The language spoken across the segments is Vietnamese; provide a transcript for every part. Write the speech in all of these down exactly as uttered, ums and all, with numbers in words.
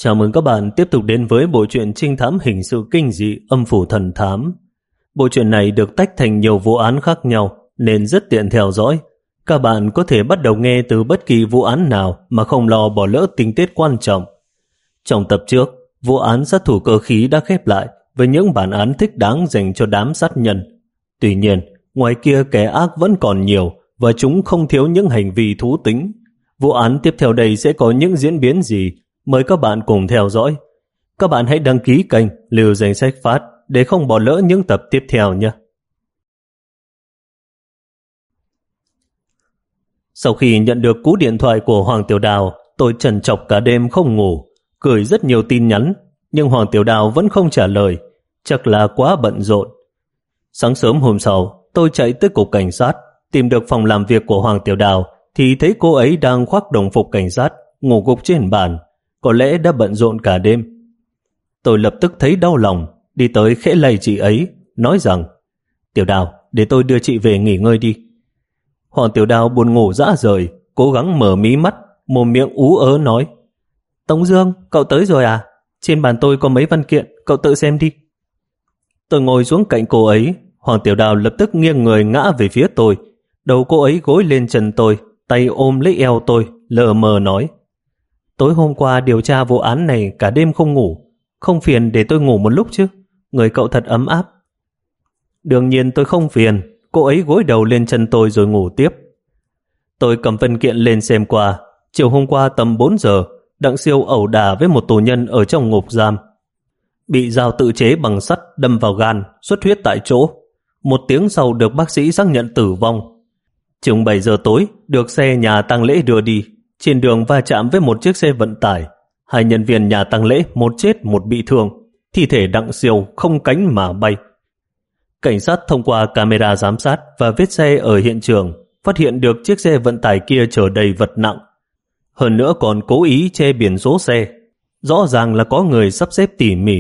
Chào mừng các bạn tiếp tục đến với bộ truyện trinh thám hình sự kinh dị Âm Phủ Thần Thám. Bộ truyện này được tách thành nhiều vụ án khác nhau nên rất tiện theo dõi. Các bạn có thể bắt đầu nghe từ bất kỳ vụ án nào mà không lo bỏ lỡ tình tiết quan trọng. Trong tập trước, vụ án sát thủ cơ khí đã khép lại với những bản án thích đáng dành cho đám sát nhân. Tuy nhiên, ngoài kia kẻ ác vẫn còn nhiều và chúng không thiếu những hành vi thú tính. Vụ án tiếp theo đây sẽ có những diễn biến gì? Mời các bạn cùng theo dõi. Các bạn hãy đăng ký kênh Lưu Danh Sách Phát để không bỏ lỡ những tập tiếp theo nhé. Sau khi nhận được cú điện thoại của Hoàng Tiểu Đào, tôi trằn trọc cả đêm không ngủ, gửi rất nhiều tin nhắn, nhưng Hoàng Tiểu Đào vẫn không trả lời, chắc là quá bận rộn. Sáng sớm hôm sau, tôi chạy tới cục cảnh sát, tìm được phòng làm việc của Hoàng Tiểu Đào thì thấy cô ấy đang khoác đồng phục cảnh sát, ngủ gục trên bàn, có lẽ đã bận rộn cả đêm. Tôi lập tức thấy đau lòng, đi tới khẽ lay chị ấy, nói rằng: Tiểu Đào, để tôi đưa chị về nghỉ ngơi đi. Hoàng Tiểu Đào buồn ngủ rã rời, cố gắng mở mí mắt, mồm miệng ú ớ nói: Tống Dương, cậu tới rồi à? Trên bàn tôi có mấy văn kiện, cậu tự xem đi. Tôi ngồi xuống cạnh cô ấy, Hoàng Tiểu Đào lập tức nghiêng người ngã về phía tôi, đầu cô ấy gối lên chân tôi, tay ôm lấy eo tôi, lờ mờ nói: Tối hôm qua điều tra vụ án này cả đêm không ngủ, không phiền để tôi ngủ một lúc chứ? Người cậu thật ấm áp. Đương nhiên tôi không phiền, cô ấy gối đầu lên chân tôi rồi ngủ tiếp. Tôi cầm văn kiện lên xem qua. Chiều hôm qua tầm bốn giờ, Đặng Siêu ẩu đả với một tù nhân ở trong ngục giam. Bị dao tự chế bằng sắt đâm vào gan, xuất huyết tại chỗ. Một tiếng sau được bác sĩ xác nhận tử vong. Chừng bảy giờ tối, được xe nhà tang lễ đưa đi. Trên đường va chạm với một chiếc xe vận tải. Hai nhân viên nhà tang lễ, một chết một bị thương. Thi thể Đặng Siêu không cánh mà bay. Cảnh sát thông qua camera giám sát và vết xe ở hiện trường phát hiện được chiếc xe vận tải kia chở đầy vật nặng. Hơn nữa còn cố ý che biển số xe. Rõ ràng là có người sắp xếp tỉ mỉ.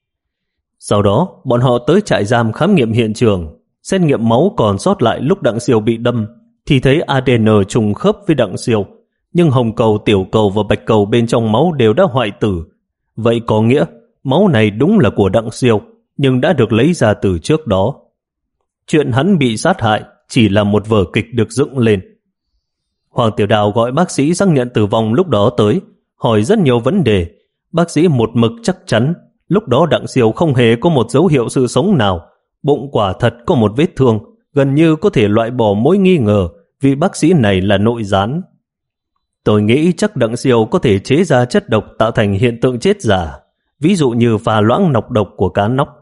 Sau đó, bọn họ tới trại giam khám nghiệm hiện trường, xét nghiệm máu còn sót lại lúc Đặng Siêu bị đâm, thì thấy a đê en trùng khớp với Đặng Siêu, nhưng hồng cầu, tiểu cầu và bạch cầu bên trong máu đều đã hoại tử. Vậy có nghĩa, máu này đúng là của Đặng Siêu, nhưng đã được lấy ra từ trước đó. Chuyện hắn bị sát hại chỉ là một vở kịch được dựng lên. Hoàng Tiểu Đào gọi bác sĩ xác nhận tử vong lúc đó tới, hỏi rất nhiều vấn đề. Bác sĩ một mực chắc chắn, lúc đó Đặng Siêu không hề có một dấu hiệu sự sống nào. Bụng quả thật có một vết thương, gần như có thể loại bỏ mối nghi ngờ vì bác sĩ này là nội gián. Tôi nghĩ chắc Đặng Siêu có thể chế ra chất độc tạo thành hiện tượng chết giả, ví dụ như pha loãng nọc độc của cá nóc.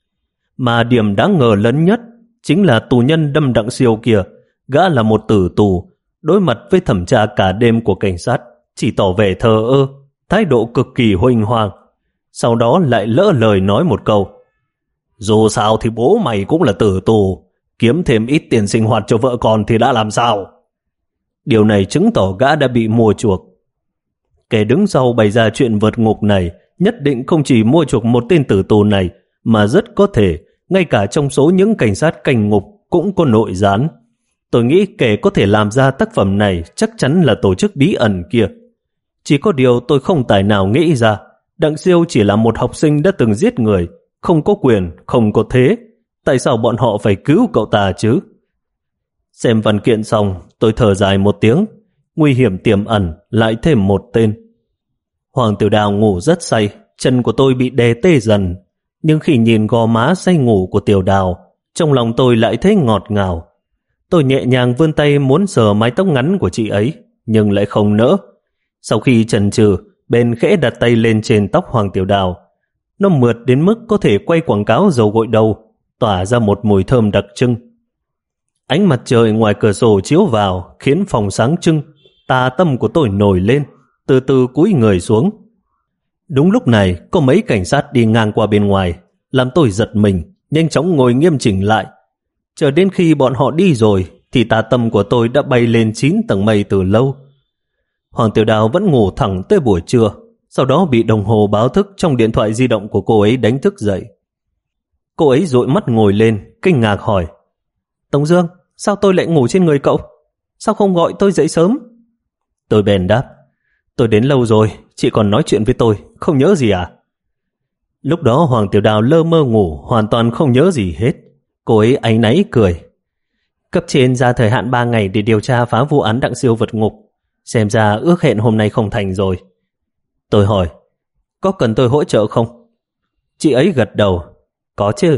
Mà điểm đáng ngờ lớn nhất chính là tù nhân đâm Đặng Siêu kia, gã là một tử tù, đối mặt với thẩm tra cả đêm của cảnh sát, chỉ tỏ vẻ thờ ơ, thái độ cực kỳ huênh hoang. Sau đó lại lỡ lời nói một câu: Dù sao thì bố mày cũng là tử tù, kiếm thêm ít tiền sinh hoạt cho vợ con thì đã làm sao? Điều này chứng tỏ gã đã bị mua chuộc. Kẻ đứng sau bày ra chuyện vượt ngục này nhất định không chỉ mua chuộc một tên tử tù này, mà rất có thể ngay cả trong số những cảnh sát canh ngục cũng có nội gián. Tôi nghĩ kẻ có thể làm ra tác phẩm này chắc chắn là tổ chức bí ẩn kia. Chỉ có điều tôi không tài nào nghĩ ra, Đặng Siêu chỉ là một học sinh đã từng giết người, không có quyền, không có thế. Tại sao bọn họ phải cứu cậu ta chứ? Xem văn kiện xong, tôi thở dài một tiếng. Nguy hiểm tiềm ẩn, lại thêm một tên. Hoàng Tiểu Đào ngủ rất say, chân của tôi bị đè tê dần. Nhưng khi nhìn gò má say ngủ của Tiểu Đào, trong lòng tôi lại thấy ngọt ngào. Tôi nhẹ nhàng vươn tay muốn sờ mái tóc ngắn của chị ấy, nhưng lại không nỡ. Sau khi chần chừ, bên khẽ đặt tay lên trên tóc Hoàng Tiểu Đào. Nó mượt đến mức có thể quay quảng cáo dầu gội đầu, tỏa ra một mùi thơm đặc trưng. Ánh mặt trời ngoài cửa sổ chiếu vào khiến phòng sáng trưng. Tà tâm của tôi nổi lên, từ từ cúi người xuống. Đúng lúc này có mấy cảnh sát đi ngang qua bên ngoài, làm tôi giật mình, nhanh chóng ngồi nghiêm chỉnh lại. Chờ đến khi bọn họ đi rồi thì tà tâm của tôi đã bay lên chín tầng mây từ lâu. Hoàng Tiểu Đào vẫn ngủ thẳng tới buổi trưa, sau đó bị đồng hồ báo thức trong điện thoại di động của cô ấy đánh thức dậy. Cô ấy dụi mắt ngồi lên, kinh ngạc hỏi: Tống Dương, sao tôi lại ngủ trên người cậu? Sao không gọi tôi dậy sớm? Tôi bèn đáp: Tôi đến lâu rồi, chị còn nói chuyện với tôi, không nhớ gì à? Lúc đó Hoàng Tiểu Đào lơ mơ ngủ, hoàn toàn không nhớ gì hết. Cô ấy áy náy cười. Cấp trên ra thời hạn ba ngày để điều tra phá vụ án Đặng Siêu vượt ngục. Xem ra ước hẹn hôm nay không thành rồi. Tôi hỏi, có cần tôi hỗ trợ không? Chị ấy gật đầu, có chứ.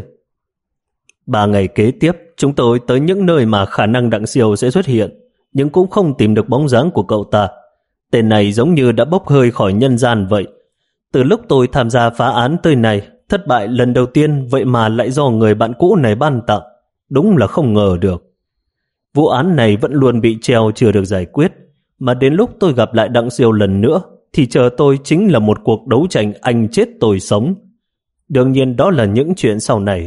Ba ngày kế tiếp, chúng tôi tới những nơi mà khả năng Đặng Siêu sẽ xuất hiện, nhưng cũng không tìm được bóng dáng của cậu ta. Tên này giống như đã bốc hơi khỏi nhân gian vậy. Từ lúc tôi tham gia phá án tới này, thất bại lần đầu tiên vậy mà lại do người bạn cũ này ban tặng. Đúng là không ngờ được. Vụ án này vẫn luôn bị treo chưa được giải quyết, mà đến lúc tôi gặp lại Đặng Siêu lần nữa thì chờ tôi chính là một cuộc đấu tranh anh chết tôi sống. Đương nhiên đó là những chuyện sau này.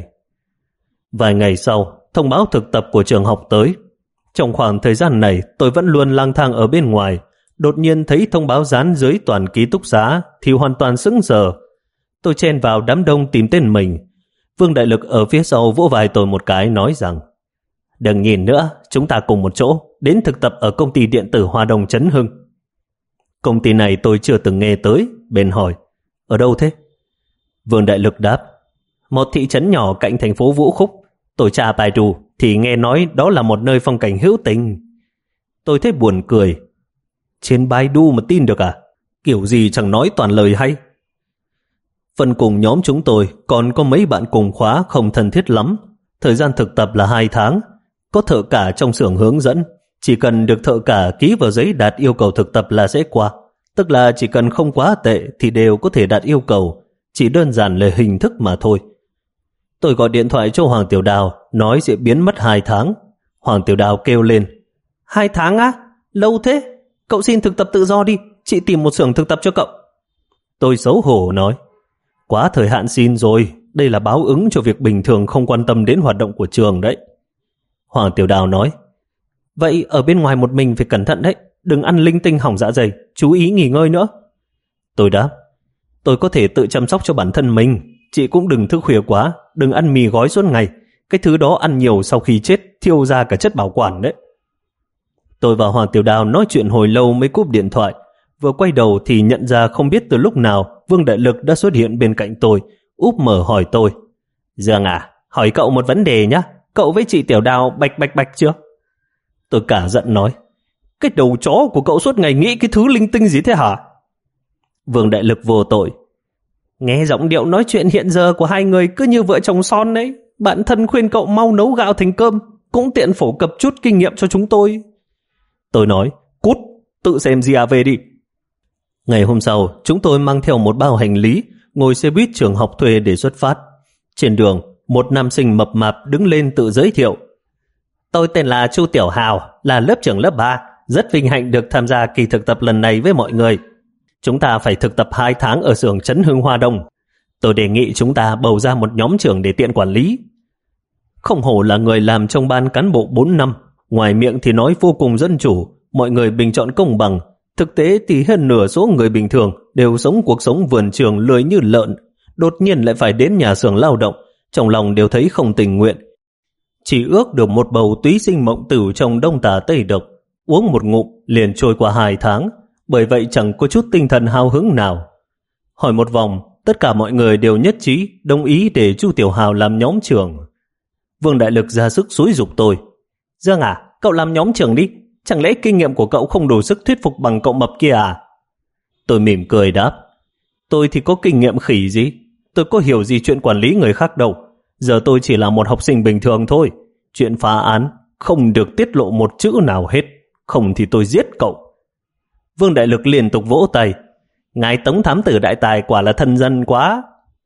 Vài ngày sau, thông báo thực tập của trường học tới. Trong khoảng thời gian này, tôi vẫn luôn lang thang ở bên ngoài. Đột nhiên thấy thông báo dán dưới toàn ký túc xá thì hoàn toàn sững sờ. Tôi chen vào đám đông tìm tên mình. Vương Đại Lực ở phía sau vỗ vai tôi một cái nói rằng: đừng nhìn nữa, chúng ta cùng một chỗ đến thực tập ở công ty điện tử Hoa Đông Trấn Hưng. Công ty này tôi chưa từng nghe tới. Bèn hỏi: ở đâu thế? Vương Đại Lực đáp: một thị trấn nhỏ cạnh thành phố Vũ Khúc. Tôi tra bài đủ thì nghe nói đó là một nơi phong cảnh hữu tình. Tôi thấy buồn cười. Trên Baidu mà tin được à? Kiểu gì chẳng nói toàn lời hay. Phần cùng nhóm chúng tôi còn có mấy bạn cùng khóa không thân thiết lắm. Thời gian thực tập là hai tháng. Có thợ cả trong xưởng hướng dẫn. Chỉ cần được thợ cả ký vào giấy đạt yêu cầu thực tập là sẽ qua. Tức là chỉ cần không quá tệ thì đều có thể đạt yêu cầu. Chỉ đơn giản là hình thức mà thôi. Tôi gọi điện thoại cho Hoàng Tiểu Đào, nói sẽ biến mất hai tháng. Hoàng Tiểu Đào kêu lên: hai tháng á? Lâu thế? Cậu xin thực tập tự do đi, chị tìm một xưởng thực tập cho cậu. Tôi xấu hổ nói: quá thời hạn xin rồi, đây là báo ứng cho việc bình thường không quan tâm đến hoạt động của trường đấy. Hoàng Tiểu Đào nói: vậy ở bên ngoài một mình phải cẩn thận đấy, đừng ăn linh tinh hỏng dạ dày, chú ý nghỉ ngơi nữa. Tôi đáp: tôi có thể tự chăm sóc cho bản thân mình, chị cũng đừng thức khuya quá, đừng ăn mì gói suốt ngày, cái thứ đó ăn nhiều sau khi chết thiêu ra cả chất bảo quản đấy. Tôi và Hoàng Tiểu Đào nói chuyện hồi lâu mới cúp điện thoại. Vừa quay đầu thì nhận ra không biết từ lúc nào Vương Đại Lực đã xuất hiện bên cạnh tôi, úp mở hỏi tôi: Dương à, hỏi cậu một vấn đề nhé, cậu với chị Tiểu Đào bạch bạch bạch chưa? Tôi cả giận nói: cái đầu chó của cậu suốt ngày nghĩ cái thứ linh tinh gì thế hả? Vương Đại Lực vô tội: nghe giọng điệu nói chuyện hiện giờ của hai người cứ như vợ chồng son đấy. Bạn thân khuyên cậu mau nấu gạo thành cơm, cũng tiện phổ cập chút kinh nghiệm cho chúng tôi. Tôi nói: cút, tự xem gì à về đi. Ngày hôm sau, chúng tôi mang theo một bao hành lý, ngồi xe buýt trường học thuê để xuất phát. Trên đường, một nam sinh mập mạp đứng lên tự giới thiệu: tôi tên là Chu Tiểu Hào, là lớp trưởng lớp ba, rất vinh hạnh được tham gia kỳ thực tập lần này với mọi người. Chúng ta phải thực tập hai tháng ở xưởng Trấn Hưng Hoa Đông. Tôi đề nghị chúng ta bầu ra một nhóm trưởng để tiện quản lý. Không hổ là người làm trong ban cán bộ bốn năm, ngoài miệng thì nói vô cùng dân chủ, mọi người bình chọn công bằng. Thực tế thì hơn nửa số người bình thường đều sống cuộc sống vườn trường lười như lợn, đột nhiên lại phải đến nhà xưởng lao động, trong lòng đều thấy không tình nguyện. Chỉ ước được một bầu túy sinh mộng tử trong đông tà tây độc, uống một ngụm liền trôi qua hai tháng, bởi vậy chẳng có chút tinh thần hào hứng nào. Hỏi một vòng, tất cả mọi người đều nhất trí đồng ý để Chu Tiểu Hào làm nhóm trưởng. Vương Đại Lực ra sức xúi giục tôi: Dương à, cậu làm nhóm trưởng đi, chẳng lẽ kinh nghiệm của cậu không đủ sức thuyết phục bằng cậu mập kia à? Tôi mỉm cười đáp: tôi thì có kinh nghiệm khỉ gì, tôi có hiểu gì chuyện quản lý người khác đâu. Giờ tôi chỉ là một học sinh bình thường thôi. Chuyện phá án không được tiết lộ một chữ nào hết, không thì tôi giết cậu. Vương Đại Lực liên tục vỗ tay: ngài Tống thám tử đại tài quả là thân dân quá.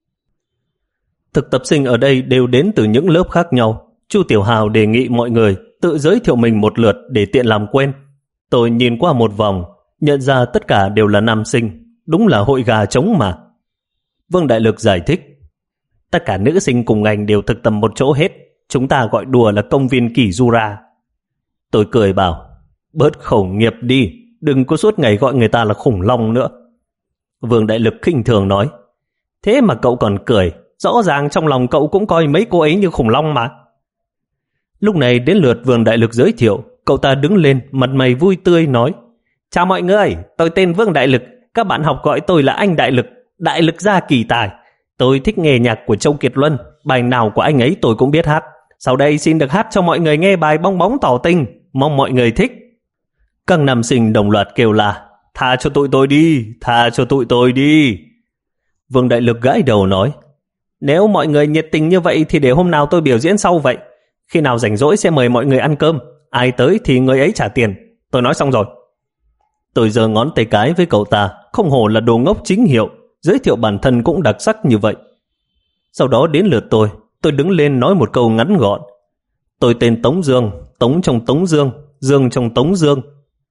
Thực tập sinh ở đây đều đến từ những lớp khác nhau. Chu Tiểu Hào đề nghị mọi người tự giới thiệu mình một lượt để tiện làm quen. Tôi nhìn qua một vòng, nhận ra tất cả đều là nam sinh, đúng là hội gà trống mà. Vương Đại Lực giải thích: tất cả nữ sinh cùng ngành đều thực tập một chỗ hết, chúng ta gọi đùa là công viên Kỷ Jura. Tôi cười bảo: bớt khẩu nghiệp đi, đừng có suốt ngày gọi người ta là khủng long nữa. Vương Đại Lực khinh thường nói: thế mà cậu còn cười, rõ ràng trong lòng cậu cũng coi mấy cô ấy như khủng long mà. Lúc này đến lượt Vương Đại Lực giới thiệu, cậu ta đứng lên mặt mày vui tươi nói: Chào mọi người, tôi tên Vương Đại Lực. Các bạn học gọi tôi là anh Đại Lực, Đại Lực gia kỳ tài. Tôi thích nghe nhạc của Châu Kiệt Luân, bài nào của anh ấy tôi cũng biết hát. Sau đây xin được hát cho mọi người nghe bài Bong Bóng Tỏ Tình, mong mọi người thích. Các nam sinh đồng loạt kêu là tha cho tụi tôi đi, tha cho tụi tôi đi. Vương Đại Lực gãi đầu nói, nếu mọi người nhiệt tình như vậy thì để hôm nào tôi biểu diễn sau vậy. Khi nào rảnh rỗi sẽ mời mọi người ăn cơm, ai tới thì người ấy trả tiền. Tôi nói xong rồi. Tôi giơ ngón tay cái với cậu ta, không hổ là đồ ngốc chính hiệu, giới thiệu bản thân cũng đặc sắc như vậy. Sau đó đến lượt tôi, tôi đứng lên nói một câu ngắn gọn. Tôi tên Tống Dương, Tống trong Tống Dương, Dương trong Tống Dương.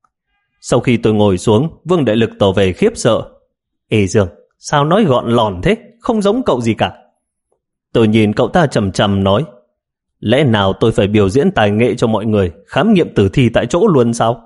Sau khi tôi ngồi xuống, Vương Đại Lực tỏ vẻ khiếp sợ. Ê Dương, sao nói gọn lòn thế, không giống cậu gì cả. Tôi nhìn cậu ta chầm chầm nói, lẽ nào tôi phải biểu diễn tài nghệ cho mọi người, khám nghiệm tử thi tại chỗ luôn sao?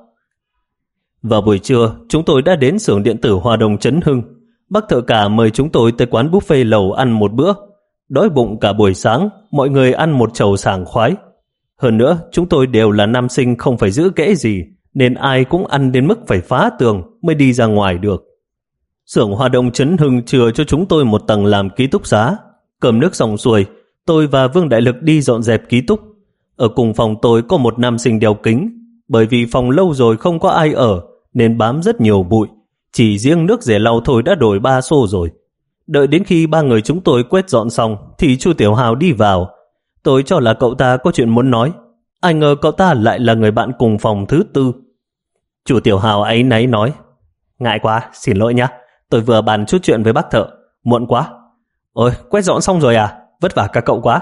Vào buổi trưa, chúng tôi đã đến xưởng điện tử Hòa Đồng Trấn Hưng. Bác thợ cả mời chúng tôi tới quán buffet lầu ăn một bữa. Đói bụng cả buổi sáng, mọi người ăn một chầu sảng khoái. Hơn nữa, chúng tôi đều là nam sinh không phải giữ kẽ gì, nên ai cũng ăn đến mức phải phá tường mới đi ra ngoài được. Xưởng Hòa Đồng Trấn Hưng chừa cho chúng tôi một tầng làm ký túc xá. Cơm nước xong xuôi, tôi và Vương Đại Lực đi dọn dẹp ký túc. Ở cùng phòng tôi có một nam sinh đeo kính. Bởi vì phòng lâu rồi không có ai ở, nên bám rất nhiều bụi. Chỉ riêng nước rẻ lau thôi đã đổi ba xô rồi. Đợi đến khi ba người chúng tôi quét dọn xong, thì Chu Tiểu Hào đi vào. Tôi cho là cậu ta có chuyện muốn nói. Ai ngờ cậu ta lại là người bạn cùng phòng thứ tư. Chu Tiểu Hào áy náy nói, ngại quá, xin lỗi nhá. Tôi vừa bàn chút chuyện với bác thợ, muộn quá. Ôi, quét dọn xong rồi à? Vất vả cả cậu quá.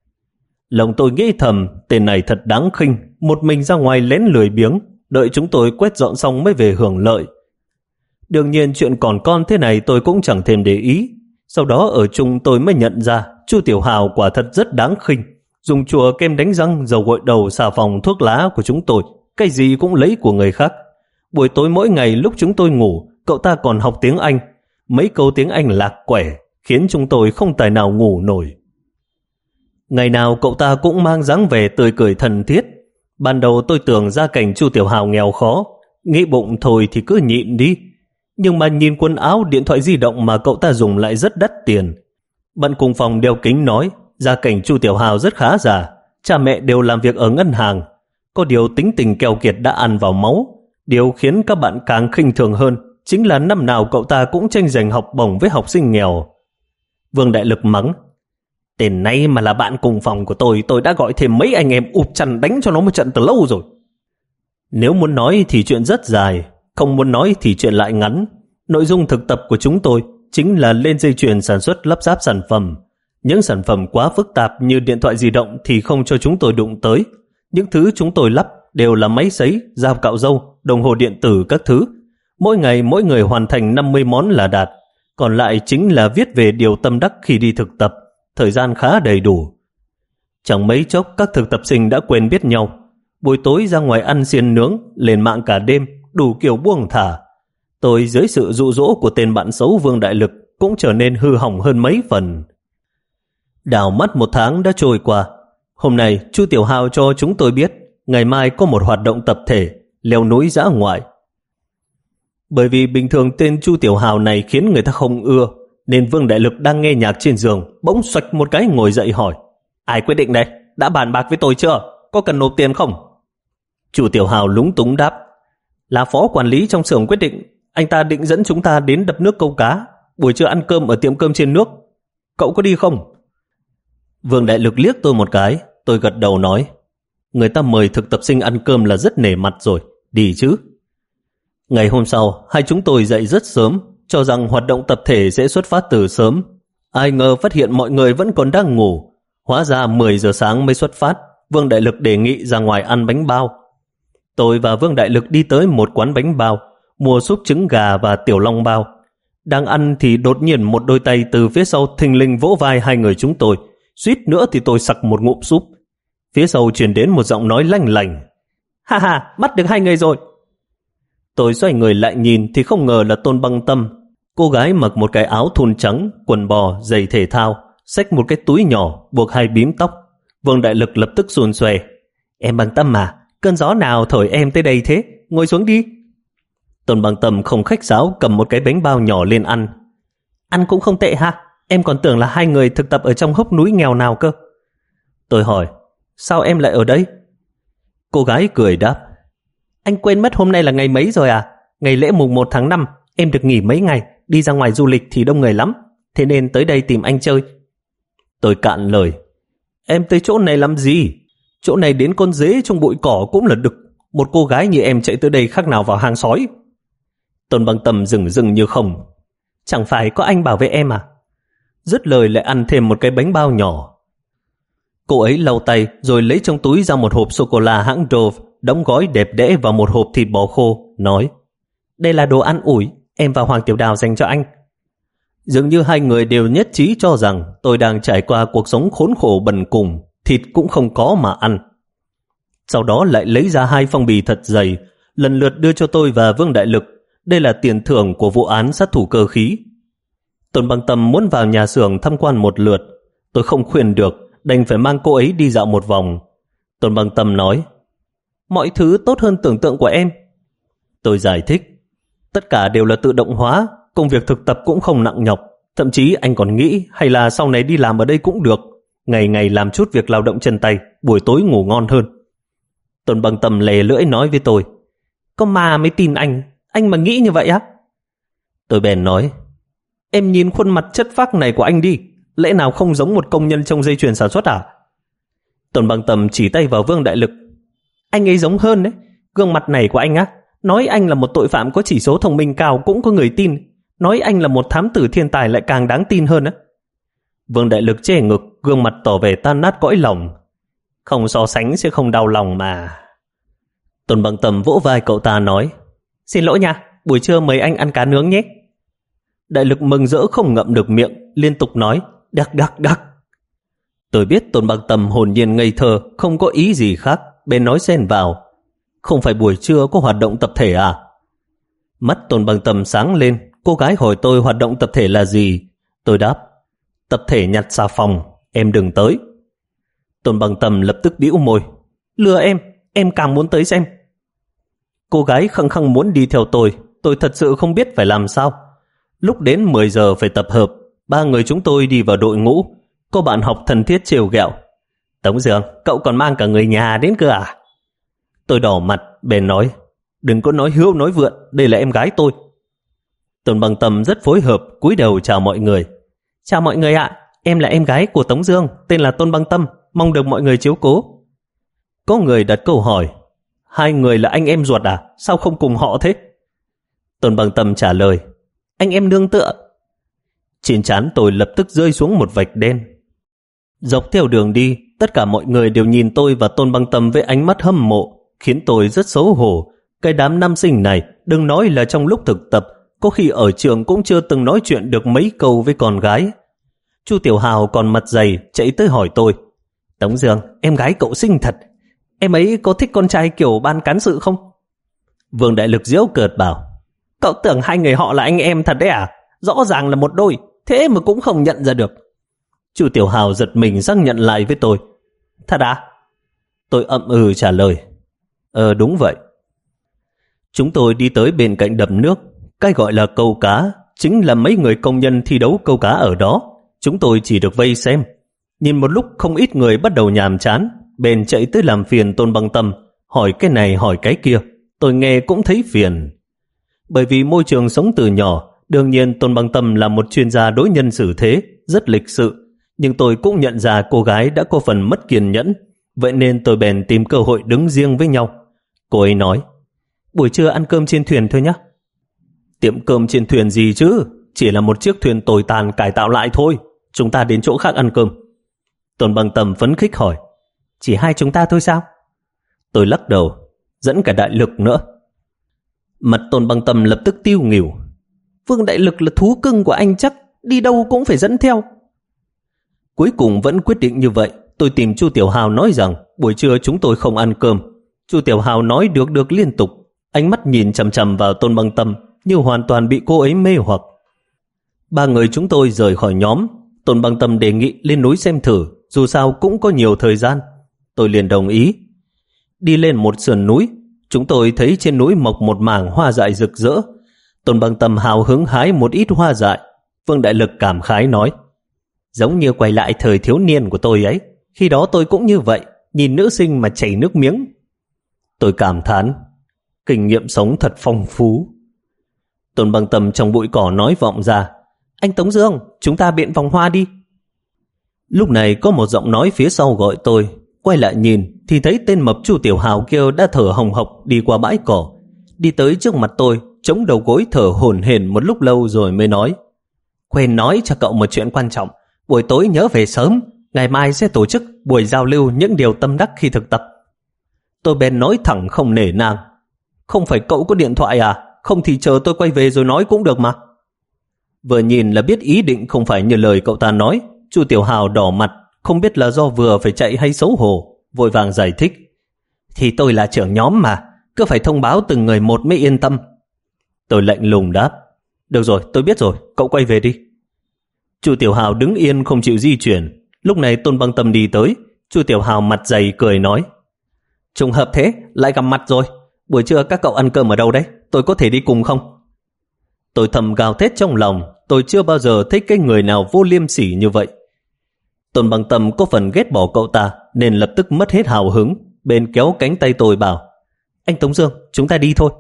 Lòng tôi nghĩ thầm, tên này thật đáng khinh, một mình ra ngoài lén lười biếng, đợi chúng tôi quét dọn xong mới về hưởng lợi. Đương nhiên chuyện còn con thế này tôi cũng chẳng thèm để ý. Sau đó ở chung tôi mới nhận ra Chu Tiểu Hào quả thật rất đáng khinh. Dùng chùa, kem đánh răng, dầu gội đầu, xà phòng, thuốc lá của chúng tôi, cái gì cũng lấy của người khác. Buổi tối mỗi ngày lúc chúng tôi ngủ, cậu ta còn học tiếng Anh. Mấy câu tiếng Anh lạc quẻ khiến chúng tôi không tài nào ngủ nổi. Ngày nào cậu ta cũng mang dáng vẻ tươi cười thân thiết. Ban đầu tôi tưởng gia cảnh Chu Tiểu Hào nghèo khó, nghĩ bụng thôi thì cứ nhịn đi. Nhưng mà nhìn quần áo, điện thoại di động mà cậu ta dùng lại rất đắt tiền. Bạn cùng phòng đeo kính nói, gia cảnh Chu Tiểu Hào rất khá giả, cha mẹ đều làm việc ở ngân hàng. Có điều tính tình keo kiệt đã ăn vào máu. Điều khiến các bạn càng khinh thường hơn chính là năm nào cậu ta cũng tranh giành học bổng với học sinh nghèo. Vương Đại Lực mắng, tên này mà là bạn cùng phòng của tôi, tôi đã gọi thêm mấy anh em ụp chăn đánh cho nó một trận từ lâu rồi. Nếu muốn nói thì chuyện rất dài, không muốn nói thì chuyện lại ngắn. Nội dung thực tập của chúng tôi chính là lên dây chuyền sản xuất lắp ráp sản phẩm. Những sản phẩm quá phức tạp như điện thoại di động thì không cho chúng tôi đụng tới. Những thứ chúng tôi lắp đều là máy sấy, dao cạo râu, đồng hồ điện tử các thứ. Mỗi ngày mỗi người hoàn thành năm mươi món là đạt. Còn lại chính là viết về điều tâm đắc khi đi thực tập. Thời gian khá đầy đủ. Chẳng mấy chốc các thực tập sinh đã quen biết nhau. Buổi tối ra ngoài ăn xiên nướng, lên mạng cả đêm, đủ kiểu buông thả. Tôi dưới sự dụ dỗ của tên bạn xấu Vương Đại Lực cũng trở nên hư hỏng hơn mấy phần. Đảo mắt một tháng đã trôi qua. Hôm nay Chu Tiểu Hào cho chúng tôi biết ngày mai có một hoạt động tập thể leo núi dã ngoại. Bởi vì bình thường tên Chu Tiểu Hào này khiến người ta không ưa, nên Vương Đại Lực đang nghe nhạc trên giường bỗng xoạch một cái ngồi dậy hỏi, ai quyết định đây? Đã bàn bạc với tôi chưa? Có cần nộp tiền không? Chu Tiểu Hào lúng túng đáp, là phó quản lý trong xưởng quyết định. Anh ta định dẫn chúng ta đến đập nước câu cá, buổi trưa ăn cơm ở tiệm cơm trên nước. Cậu có đi không? Vương Đại Lực liếc tôi một cái. Tôi gật đầu nói, người ta mời thực tập sinh ăn cơm là rất nể mặt rồi, đi chứ. Ngày hôm sau, hai chúng tôi dậy rất sớm, cho rằng hoạt động tập thể sẽ xuất phát từ sớm. Ai ngờ phát hiện mọi người vẫn còn đang ngủ. Hóa ra mười giờ sáng mới xuất phát. Vương Đại Lực đề nghị ra ngoài ăn bánh bao. Tôi và Vương Đại Lực đi tới một quán bánh bao, mua súp trứng gà và tiểu long bao. Đang ăn thì đột nhiên một đôi tay từ phía sau thình lình vỗ vai hai người chúng tôi. Suýt nữa thì tôi sặc một ngụm súp. Phía sau truyền đến một giọng nói lanh lành, ha ha, bắt được hai người rồi. Tôi xoay người lại nhìn thì không ngờ là Tôn Băng Tâm. Cô gái mặc một cái áo thun trắng, quần bò, giày thể thao, xách một cái túi nhỏ, buộc hai bím tóc. Vương Đại Lực lập tức xôn xoe, em Băng Tâm à, cơn gió nào thổi em tới đây thế? Ngồi xuống đi. Tôn Băng Tâm không khách sáo cầm một cái bánh bao nhỏ lên ăn. Ăn cũng không tệ ha, em còn tưởng là hai người thực tập ở trong hốc núi nghèo nào cơ. Tôi hỏi, sao em lại ở đây? Cô gái cười đáp, anh quên mất hôm nay là ngày mấy rồi à? Ngày lễ mùng một tháng năm, em được nghỉ mấy ngày, đi ra ngoài du lịch thì đông người lắm, thế nên tới đây tìm anh chơi. Tôi cạn lời, em tới chỗ này làm gì? Chỗ này đến con dế trong bụi cỏ cũng là đực. Một cô gái như em chạy tới đây khác nào vào hang sói. Tôn Băng Tâm dừng dừng như không. Chẳng phải có anh bảo vệ em à? Dứt lời lại ăn thêm một cái bánh bao nhỏ. Cô ấy lau tay rồi lấy trong túi ra một hộp sô-cô-la hãng Dove đóng gói đẹp đẽ vào một hộp thịt bò khô, nói, đây là đồ ăn ủi em và Hoàng Tiểu Đào dành cho anh. Dường như hai người đều nhất trí cho rằng tôi đang trải qua cuộc sống khốn khổ bần cùng, thịt cũng không có mà ăn. Sau đó lại lấy ra hai phong bì thật dày, lần lượt đưa cho tôi và Vương Đại Lực. Đây là tiền thưởng của vụ án sát thủ cơ khí. Tôn Băng Tâm muốn vào nhà xưởng tham quan một lượt. Tôi không khuyên được, đành phải mang cô ấy đi dạo một vòng. Tôn Băng Tâm nói, mọi thứ tốt hơn tưởng tượng của em. Tôi giải thích, tất cả đều là tự động hóa, công việc thực tập cũng không nặng nhọc. Thậm chí anh còn nghĩ hay là sau này đi làm ở đây cũng được. Ngày ngày làm chút việc lao động chân tay, buổi tối ngủ ngon hơn. Tôn Băng Tâm lè lưỡi nói với tôi, có ma mới tin anh, anh mà nghĩ như vậy á? Tôi bèn nói, em nhìn khuôn mặt chất phác này của anh đi, lẽ nào không giống một công nhân trong dây chuyền sản xuất à? Tôn Băng Tâm chỉ tay vào Vương Đại Lực, anh ấy giống hơn đấy, gương mặt này của anh á, nói anh là một tội phạm có chỉ số thông minh cao cũng có người tin, nói anh là một thám tử thiên tài lại càng đáng tin hơn á. Vương Đại Lực che ngực, gương mặt tỏ vẻ tan nát cõi lòng. Không so sánh sẽ không đau lòng mà. Tôn Băng Tâm vỗ vai cậu ta nói, xin lỗi nha, buổi trưa mời anh ăn cá nướng nhé. Đại Lực mừng rỡ không ngậm được miệng, liên tục nói, đắc đắc đắc. Tôi biết Tôn Băng Tâm hồn nhiên ngây thơ, không có ý gì khác, bên nói xen vào, không phải buổi trưa có hoạt động tập thể à? Mắt Tôn Băng Tâm sáng lên, cô gái hỏi tôi hoạt động tập thể là gì. Tôi đáp, tập thể nhặt xà phòng, em đừng tới. Tôn Băng Tâm lập tức bĩu môi, lừa em, em càng muốn tới xem. Cô gái khăng khăng muốn đi theo tôi, tôi thật sự không biết phải làm sao. Lúc đến mười giờ phải tập hợp, ba người chúng tôi đi vào đội ngũ. Cô bạn học thân thiết trêu ghẹo, Tống Dương, cậu còn mang cả người nhà đến cơ à? Tôi đỏ mặt, bèn nói, đừng có nói hưu nói vượn, đây là em gái tôi. Tôn Băng Tâm rất phối hợp, cúi đầu chào mọi người. Chào mọi người ạ, em là em gái của Tống Dương, tên là Tôn Băng Tâm, mong được mọi người chiếu cố. Có người đặt câu hỏi, hai người là anh em ruột à, sao không cùng họ thế? Tôn Băng Tâm trả lời, anh em nương tựa. Trên trán tôi lập tức rơi xuống một vạch đen. Dọc theo đường đi, tất cả mọi người đều nhìn tôi và Tôn Băng Tâm với ánh mắt hâm mộ, khiến tôi rất xấu hổ. Cái đám nam sinh này, đừng nói là trong lúc thực tập, có khi ở trường cũng chưa từng nói chuyện được mấy câu với con gái. Chu Tiểu Hào còn mặt dày chạy tới hỏi tôi, Tống Dương, em gái cậu xinh thật, em ấy có thích con trai kiểu ban cán sự không? Vương Đại Lực giễu cợt bảo, cậu tưởng hai người họ là anh em thật đấy à? Rõ ràng là một đôi, thế mà cũng không nhận ra được. Chu Tiểu Hào giật mình xác nhận lại với tôi, thật à? Tôi ậm ừ trả lời, Ờ đúng vậy. Chúng tôi đi tới bên cạnh đầm nước, cái gọi là câu cá chính là mấy người công nhân thi đấu câu cá ở đó. Chúng tôi chỉ được vây xem. Nhìn một lúc không ít người bắt đầu nhàm chán, bèn chạy tới làm phiền Tôn Băng Tâm, hỏi cái này hỏi cái kia. Tôi nghe cũng thấy phiền. Bởi vì môi trường sống từ nhỏ, đương nhiên Tôn Băng Tâm là một chuyên gia đối nhân xử thế, rất lịch sự. Nhưng tôi cũng nhận ra cô gái đã có phần mất kiên nhẫn, vậy nên tôi bèn tìm cơ hội đứng riêng với nhau. Cô ấy nói, buổi trưa ăn cơm trên thuyền thôi nhé. Tiệm cơm trên thuyền gì chứ, chỉ là một chiếc thuyền tồi tàn cải tạo lại thôi, chúng ta đến chỗ khác ăn cơm. Tôn Băng Tâm phấn khích hỏi, chỉ hai chúng ta thôi sao? Tôi lắc đầu, dẫn cả Đại Lực nữa. Mặt Tôn Băng Tâm lập tức tiêu nghỉu, Vương Đại Lực là thú cưng của anh chắc, đi đâu cũng phải dẫn theo. Cuối cùng vẫn quyết định như vậy. Tôi tìm Chu Tiểu Hào nói rằng buổi trưa chúng tôi không ăn cơm. Chu Tiểu Hào nói được được liên tục, ánh mắt nhìn chằm chằm vào Tôn Băng Tâm như hoàn toàn bị cô ấy mê hoặc. Ba người chúng tôi rời khỏi nhóm. Tôn Băng Tâm đề nghị lên núi xem thử, dù sao cũng có nhiều thời gian. Tôi liền đồng ý. Đi lên một sườn núi, Chúng tôi thấy trên núi mọc một mảng hoa dại rực rỡ. Tôn Băng Tâm hào hứng hái một ít hoa dại. Vương Đại Lực cảm khái nói, giống như quay lại thời thiếu niên của tôi ấy. Khi đó tôi cũng như vậy, nhìn nữ sinh mà chảy nước miếng. Tôi cảm thán, kinh nghiệm sống thật phong phú. Tôn Băng Tâm trong bụi cỏ nói vọng ra, anh Tống Dương, chúng ta biện vòng hoa đi. Lúc này có một giọng nói phía sau gọi tôi. Quay lại nhìn thì thấy tên mập Chu Tiểu Hào kia đã thở hồng hộc đi qua bãi cỏ, đi tới trước mặt tôi, chống đầu gối thở hổn hển một lúc lâu rồi mới nói, quên nói cho cậu một chuyện quan trọng, buổi tối nhớ về sớm, ngày mai sẽ tổ chức buổi giao lưu những điều tâm đắc khi thực tập. Tôi bèn nói thẳng không nể nang, không phải cậu có điện thoại à? Không thì chờ tôi quay về rồi nói cũng được mà. Vừa nhìn là biết ý định không phải như lời cậu ta nói. Chu Tiểu Hào đỏ mặt, không biết là do vừa phải chạy hay xấu hổ, vội vàng giải thích, thì tôi là trưởng nhóm mà, cứ phải thông báo từng người một mới yên tâm. Tôi lạnh lùng đáp, được rồi, tôi biết rồi, cậu quay về đi. Chu Tiểu Hào đứng yên không chịu di chuyển. Lúc này Tôn Băng Tâm đi tới. Chu Tiểu Hào mặt dày cười nói, trùng hợp thế, lại gặp mặt rồi. Buổi trưa các cậu ăn cơm ở đâu đấy? Tôi có thể đi cùng không? Tôi thầm gào thét trong lòng, tôi chưa bao giờ thấy cái người nào vô liêm sỉ như vậy. Tôn Băng Tâm có phần ghét bỏ cậu ta nên lập tức mất hết hào hứng, bên kéo cánh tay tôi bảo, anh Tống Dương, chúng ta đi thôi.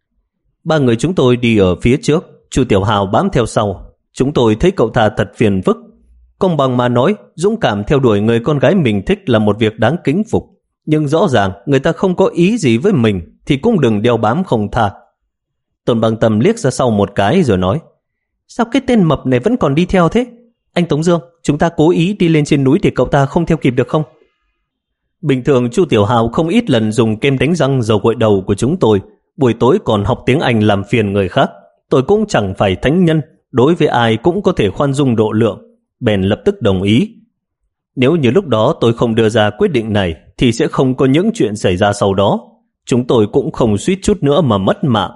Ba người chúng tôi đi ở phía trước, Chu Tiểu Hào bám theo sau. Chúng tôi thấy cậu ta thật phiền phức. Công bằng mà nói, dũng cảm theo đuổi người con gái mình thích là một việc đáng kính phục. Nhưng rõ ràng người ta không có ý gì với mình thì cũng đừng đeo bám không tha. Tôn Băng Tâm liếc ra sau một cái rồi nói, sao cái tên mập này vẫn còn đi theo thế? Anh Tống Dương, chúng ta cố ý đi lên trên núi thì cậu ta không theo kịp được không? Bình thường Chu Tiểu Hào không ít lần dùng kem đánh răng dầu gội đầu của chúng tôi, buổi tối còn học tiếng Anh làm phiền người khác. Tôi cũng chẳng phải thánh nhân, đối với ai cũng có thể khoan dung độ lượng, bèn lập tức đồng ý. Nếu như lúc đó tôi không đưa ra quyết định này thì sẽ không có những chuyện xảy ra sau đó. Chúng tôi cũng không suýt chút nữa mà mất mạng.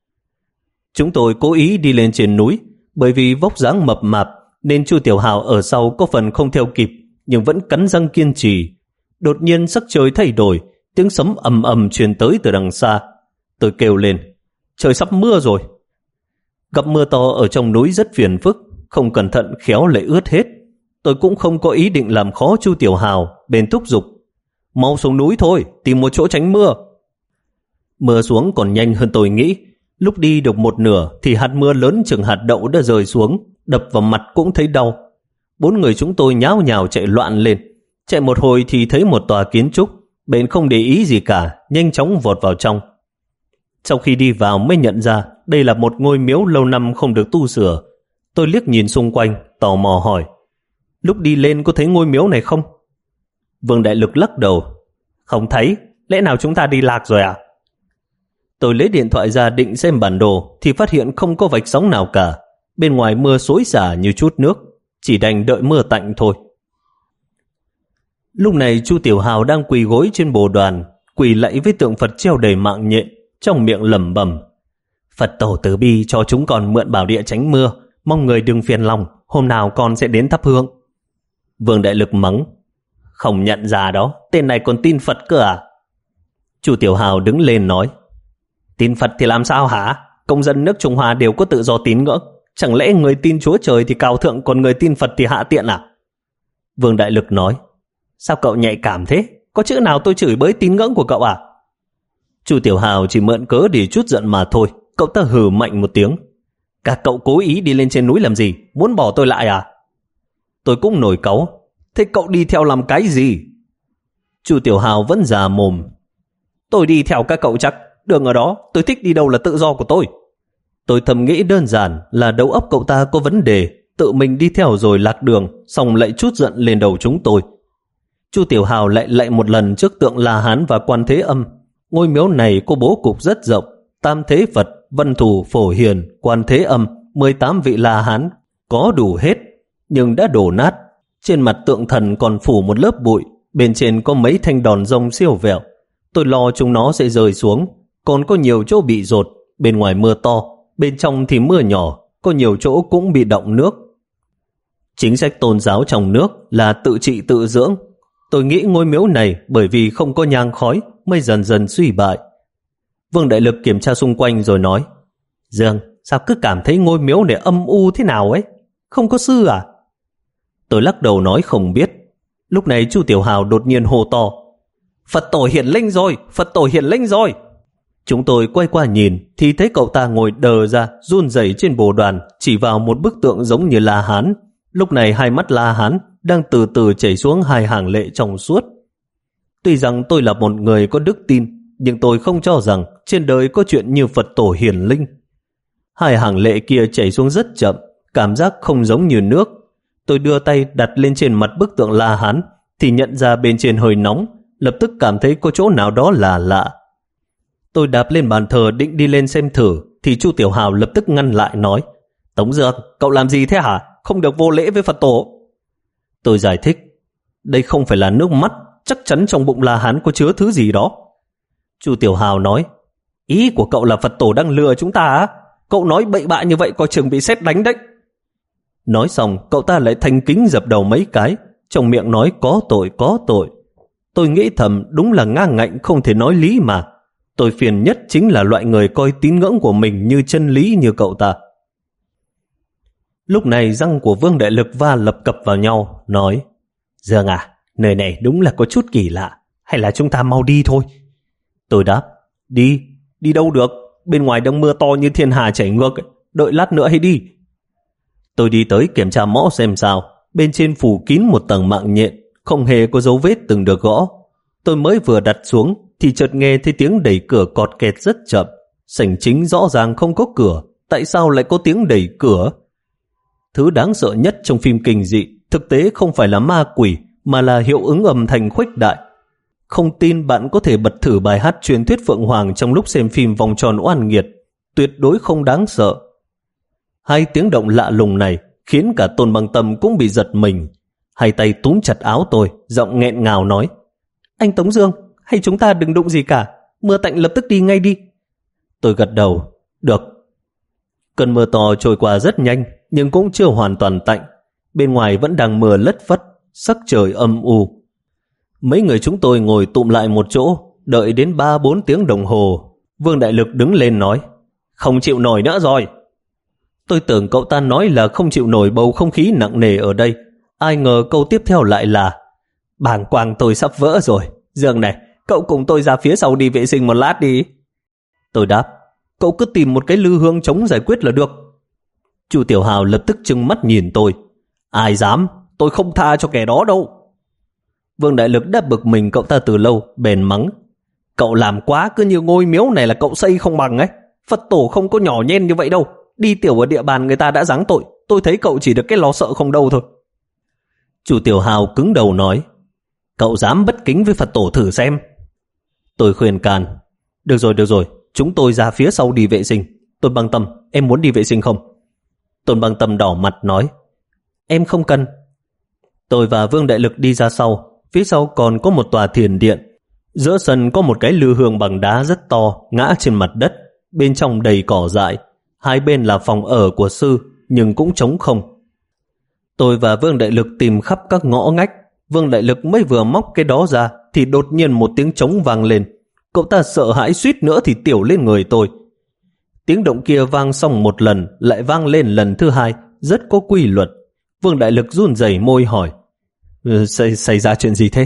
Chúng tôi cố ý đi lên trên núi, bởi vì vóc dáng mập mạp nên Chu Tiểu Hào ở sau có phần không theo kịp, nhưng vẫn cắn răng kiên trì. Đột nhiên sắc trời thay đổi, tiếng sấm ầm ầm truyền tới từ đằng xa. Tôi kêu lên, trời sắp mưa rồi. Gặp mưa to ở trong núi rất phiền phức, không cẩn thận khéo lại ướt hết. Tôi cũng không có ý định làm khó Chu Tiểu Hào, bèn thúc giục, mau xuống núi thôi, tìm một chỗ tránh mưa. Mưa xuống còn nhanh hơn tôi nghĩ. Lúc đi được một nửa thì hạt mưa lớn chừng hạt đậu đã rơi xuống, đập vào mặt cũng thấy đau. Bốn người chúng tôi nháo nhào chạy loạn lên. Chạy một hồi thì thấy một tòa kiến trúc, bèn không để ý gì cả, nhanh chóng vọt vào trong. Sau khi đi vào mới nhận ra đây là một ngôi miếu lâu năm không được tu sửa. Tôi liếc nhìn xung quanh, tò mò hỏi, lúc đi lên có thấy ngôi miếu này không? Vương Đại Lực lắc đầu, không thấy, lẽ nào chúng ta đi lạc rồi à? Tôi lấy điện thoại ra định xem bản đồ thì phát hiện không có vạch sóng nào cả. Bên ngoài mưa xối xả như chút nước, chỉ đành đợi mưa tạnh thôi. Lúc này Chu Tiểu Hào đang quỳ gối trên bồ đoàn, quỳ lạy với tượng Phật treo đầy mạng nhện, trong miệng lẩm bẩm, Phật tổ từ bi cho chúng con mượn bảo địa tránh mưa, mong người đừng phiền lòng, hôm nào con sẽ đến thắp hương. Vương Đại Lực mắng, không nhận ra đó, tên này còn tin Phật cơ à? Chu Tiểu Hào đứng lên nói, tin Phật thì làm sao hả? Công dân nước Trung Hoa đều có tự do tín ngưỡng, chẳng lẽ người tin Chúa Trời thì cao thượng, còn người tin Phật thì hạ tiện à? Vương Đại Lực nói, sao cậu nhạy cảm thế? Có chữ nào tôi chửi bới tín ngưỡng của cậu à? Chu Tiểu Hào chỉ mượn cớ để chút giận mà thôi. Cậu ta hừ mạnh một tiếng, các cậu cố ý đi lên trên núi làm gì? Muốn bỏ tôi lại à? Tôi cũng nổi cáu, thế cậu đi theo làm cái gì? Chu Tiểu Hào vẫn già mồm, tôi đi theo các cậu chắc, đường ở đó, tôi thích đi đâu là tự do của tôi. Tôi thầm nghĩ đơn giản là đầu óc cậu ta có vấn đề, tự mình đi theo rồi lạc đường, xong lại chút giận lên đầu chúng tôi. Chu Tiểu Hào lại lạy một lần trước tượng La Hán và Quan Thế Âm. Ngôi miếu này có bố cục rất rộng, Tam Thế Phật, Văn Thù, Phổ Hiền, Quan Thế Âm, mười tám vị La Hán, có đủ hết, nhưng đã đổ nát. Trên mặt tượng thần còn phủ một lớp bụi, bên trên có mấy thanh đòn rông siêu vẹo. Tôi lo chúng nó sẽ rơi xuống, còn có nhiều chỗ bị dột, bên ngoài mưa to, bên trong thì mưa nhỏ, có nhiều chỗ cũng bị đọng nước. Chính sách tôn giáo trong nước là tự trị tự dưỡng. Tôi nghĩ ngôi miếu này bởi vì không có nhang khói mới dần dần suy bại. Vương Đại Lực kiểm tra xung quanh rồi nói: Dương, sao cứ cảm thấy ngôi miếu này âm u thế nào ấy? Không có sư à? Tôi lắc đầu nói không biết. Lúc này Chu Tiểu Hào đột nhiên hô to: Phật tổ hiển linh rồi, Phật tổ hiển linh rồi. Chúng tôi quay qua nhìn thì thấy cậu ta ngồi đờ ra, run rẩy trên bồ đoàn, chỉ vào một bức tượng giống như La Hán. Lúc này hai mắt La Hán đang từ từ chảy xuống hai hàng lệ trong suốt. Tuy rằng tôi là một người có đức tin, nhưng tôi không cho rằng trên đời có chuyện như Phật tổ hiển linh. Hai hàng lệ kia chảy xuống rất chậm, cảm giác không giống như nước. Tôi đưa tay đặt lên trên mặt bức tượng La Hán thì nhận ra bên trên hơi nóng, lập tức cảm thấy có chỗ nào đó là lạ. Tôi đạp lên bàn thờ định đi lên xem thử thì Chu Tiểu Hào lập tức ngăn lại nói: Tống Dương, cậu làm gì thế hả? Không được vô lễ với Phật tổ. Tôi giải thích: Đây không phải là nước mắt, chắc chắn trong bụng La Hán có chứa thứ gì đó. Chu Tiểu Hào nói: Ý của cậu là Phật tổ đang lừa chúng ta á? Cậu nói bậy bạ như vậy coi chừng bị sét đánh đấy. Nói xong cậu ta lại thành kính dập đầu mấy cái, trong miệng nói có tội có tội. Tôi nghĩ thầm đúng là ngang ngạnh không thể nói lý mà. Tôi phiền nhất chính là loại người coi tín ngưỡng của mình như chân lý như cậu ta. Lúc này răng của Vương Đại Lực va lập cập vào nhau, nói: Dương à, nơi này đúng là có chút kỳ lạ, hay là chúng ta mau đi thôi? Tôi đáp: Đi, đi đâu được, bên ngoài đang mưa to như thiên hà chảy ngược, đợi lát nữa hãy đi. Tôi đi tới kiểm tra mõ xem sao, bên trên phủ kín một tầng mạng nhện, không hề có dấu vết từng được gõ. Tôi mới vừa đặt xuống thì chợt nghe thấy tiếng đẩy cửa cọt kẹt rất chậm. Sảnh chính rõ ràng không có cửa, tại sao lại có tiếng đẩy cửa? Thứ đáng sợ nhất trong phim kinh dị thực tế không phải là ma quỷ, mà là hiệu ứng âm thanh khuếch đại. Không tin bạn có thể bật thử bài hát truyền thuyết Phượng Hoàng trong lúc xem phim Vòng Tròn Oan Nghiệt, tuyệt đối không đáng sợ. Hai tiếng động lạ lùng này khiến cả Tôn Băng Tâm cũng bị giật mình. Hai tay túm chặt áo tôi, giọng nghẹn ngào nói: Anh Tống Dương, hay chúng ta đừng đụng gì cả, mưa tạnh lập tức đi ngay đi. Tôi gật đầu: Được. Cơn mưa to trôi qua rất nhanh, nhưng cũng chưa hoàn toàn tạnh. Bên ngoài vẫn đang mưa lất phất, sắc trời âm u. Mấy người chúng tôi ngồi tụm lại một chỗ, đợi đến ba bốn tiếng đồng hồ. Vương Đại Lực đứng lên nói: Không chịu nổi nữa rồi. Tôi tưởng cậu ta nói là không chịu nổi bầu không khí nặng nề ở đây. Ai ngờ câu tiếp theo lại là: Bàng quang tôi sắp vỡ rồi. Dương này, cậu cùng tôi ra phía sau đi vệ sinh một lát đi. Tôi đáp: Cậu cứ tìm một cái lư hương chống giải quyết là được. Chu Tiểu Hào lập tức trừng mắt nhìn tôi: Ai dám, tôi không tha cho kẻ đó đâu. Vương Đại Lực đã bực mình cậu ta từ lâu, bèn mắng: Cậu làm quá, cứ như ngôi miếu này là cậu xây không bằng ấy. Phật tổ không có nhỏ nhen như vậy đâu. Đi tiểu ở địa bàn người ta đã giáng tội, tôi thấy cậu chỉ được cái lo sợ không đâu thôi. Chu Tiểu Hào cứng đầu nói: Cậu dám bất kính với Phật tổ thử xem. Tôi khuyên can: Được rồi, được rồi, chúng tôi ra phía sau đi vệ sinh. Tôn Băng Tâm, em muốn đi vệ sinh không? Tôn Băng Tâm đỏ mặt nói: Em không cần. Tôi và Vương Đại Lực đi ra sau. Phía sau còn có một tòa thiền điện. Giữa sân có một cái lư hương bằng đá rất to ngã trên mặt đất, bên trong đầy cỏ dại. Hai bên là phòng ở của sư, nhưng cũng trống không. Tôi và Vương Đại Lực tìm khắp các ngõ ngách. Vương Đại Lực mới vừa móc cái đó ra thì đột nhiên một tiếng trống vang lên. Cậu ta sợ hãi suýt nữa thì tiểu lên người tôi. Tiếng động kia vang xong một lần, lại vang lên lần thứ hai, rất có quy luật. Vương Đại Lực run rẩy môi hỏi: ừ, xảy, xảy ra chuyện gì thế?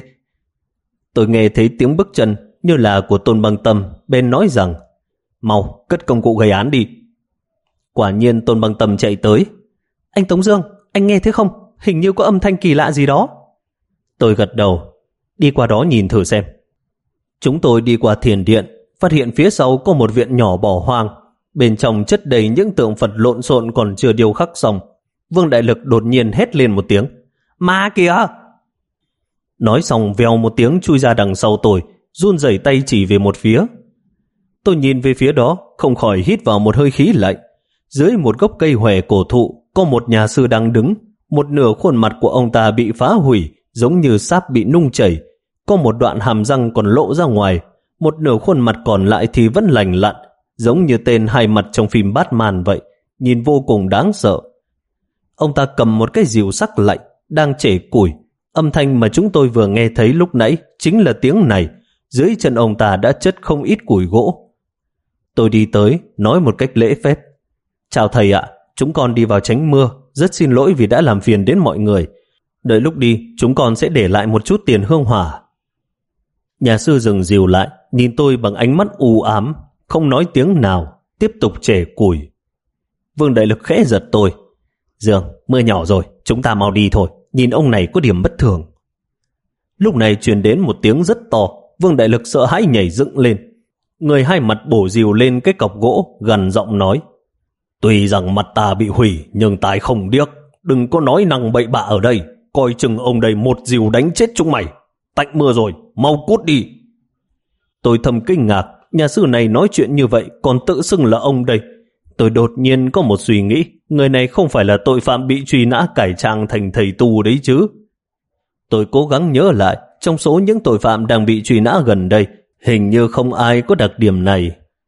Tôi nghe thấy tiếng bước chân như là của Tôn Băng Tâm, bên nói rằng: Mau, cất công cụ gây án đi. Quả nhiên Tôn Băng Tâm chạy tới: Anh Tống Dương, anh nghe thấy không? Hình như có âm thanh kỳ lạ gì đó. Tôi gật đầu: Đi qua đó nhìn thử xem. Chúng tôi đi qua thiền điện, phát hiện phía sau có một viện nhỏ bỏ hoang. Bên trong chất đầy những tượng Phật lộn xộn còn chưa điêu khắc xong. Vương Đại Lực đột nhiên hét lên một tiếng: Ma kìa! Nói xong vèo một tiếng chui ra đằng sau tôi, run rẩy tay chỉ về một phía. Tôi nhìn về phía đó, không khỏi hít vào một hơi khí lạnh. Dưới một gốc cây hòe cổ thụ có một nhà sư đang đứng. Một nửa khuôn mặt của ông ta bị phá hủy, giống như sáp bị nung chảy. Có một đoạn hàm răng còn lộ ra ngoài. Một nửa khuôn mặt còn lại thì vẫn lành lặn, giống như tên hai mặt trong phim Batman vậy, nhìn vô cùng đáng sợ. Ông ta cầm một cái rìu sắc lạnh, đang chẻ củi. Âm thanh mà chúng tôi vừa nghe thấy lúc nãy chính là tiếng này. Dưới chân ông ta đã chất không ít củi gỗ. Tôi đi tới, nói một cách lễ phép. Chào thầy ạ, chúng con đi vào tránh mưa, rất xin lỗi vì đã làm phiền đến mọi người. Đợi lúc đi, chúng con sẽ để lại một chút tiền hương hỏa. Nhà sư dừng dìu lại, nhìn tôi bằng ánh mắt u ám, không nói tiếng nào, tiếp tục chẻ củi. Vương Đại Lực khẽ giật tôi. Dương, mưa nhỏ rồi, chúng ta mau đi thôi, nhìn ông này có điểm bất thường. Lúc này truyền đến một tiếng rất to, Vương Đại Lực sợ hãi nhảy dựng lên. Người hai mặt bổ dìu lên cái cọc gỗ, gằn giọng nói: Tuy rằng mặt ta bị hủy, nhưng tài không điếc, đừng có nói năng bậy bạ ở đây, coi chừng ông đây một dìu đánh chết chúng mày. Tạnh mưa rồi, mau cút đi. Tôi thầm kinh ngạc, nhà sư này nói chuyện như vậy còn tự xưng là ông đây. Tôi đột nhiên có một suy nghĩ, người này không phải là tội phạm bị truy nã cải trang thành thầy tu đấy chứ. Tôi cố gắng nhớ lại, trong số những tội phạm đang bị truy nã gần đây, hình như không ai có đặc điểm này.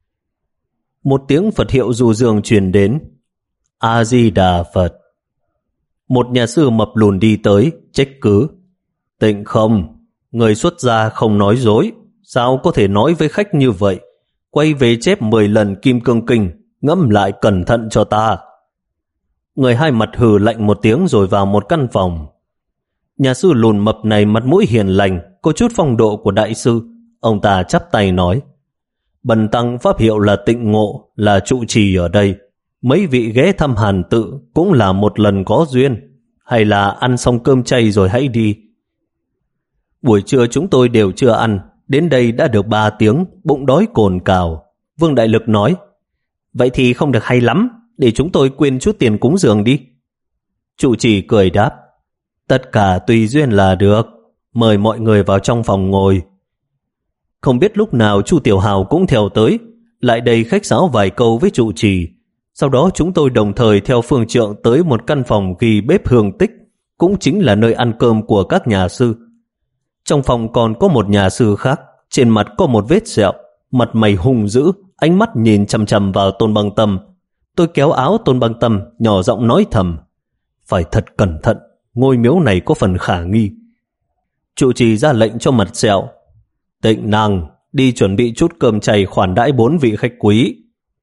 Một tiếng Phật hiệu du dương truyền đến. A-di-đà Phật. Một nhà sư mập lùn đi tới, trách cứ. Tịnh không, người xuất gia không nói dối, sao có thể nói với khách như vậy? Quay về chép mười lần Kim Cương Kinh, ngẫm lại cẩn thận cho ta. Người hai mặt hừ lạnh một tiếng rồi vào một căn phòng. Nhà sư lùn mập này mặt mũi hiền lành, có chút phong độ của đại sư. Ông ta chắp tay nói: Bần tăng pháp hiệu là Tịnh Ngộ, là trụ trì ở đây. Mấy vị ghé thăm Hàn Tự cũng là một lần có duyên, hay là ăn xong cơm chay rồi hãy đi. Buổi trưa chúng tôi đều chưa ăn, đến đây đã được ba tiếng, bụng đói cồn cào. Vương Đại Lực nói: Vậy thì không được hay lắm, để chúng tôi quyên chút tiền cúng dường đi. Trụ trì cười đáp: Tất cả tùy duyên là được, mời mọi người vào trong phòng ngồi. Không biết lúc nào Chu Tiểu Hào cũng theo tới, lại đây khách sáo vài câu với trụ trì. Sau đó chúng tôi đồng thời theo phương trượng tới một căn phòng ghi bếp hương tích, cũng chính là nơi ăn cơm của các nhà sư. Trong phòng còn có một nhà sư khác, trên mặt có một vết sẹo, mặt mày hung dữ, ánh mắt nhìn chằm chằm vào Tôn Băng Tâm. Tôi kéo áo Tôn Băng Tâm, nhỏ giọng nói thầm: Phải thật cẩn thận, ngôi miếu này có phần khả nghi. Trụ trì ra lệnh cho mặt sẹo: Tịnh năng, đi chuẩn bị chút cơm chay khoản đãi bốn vị khách quý.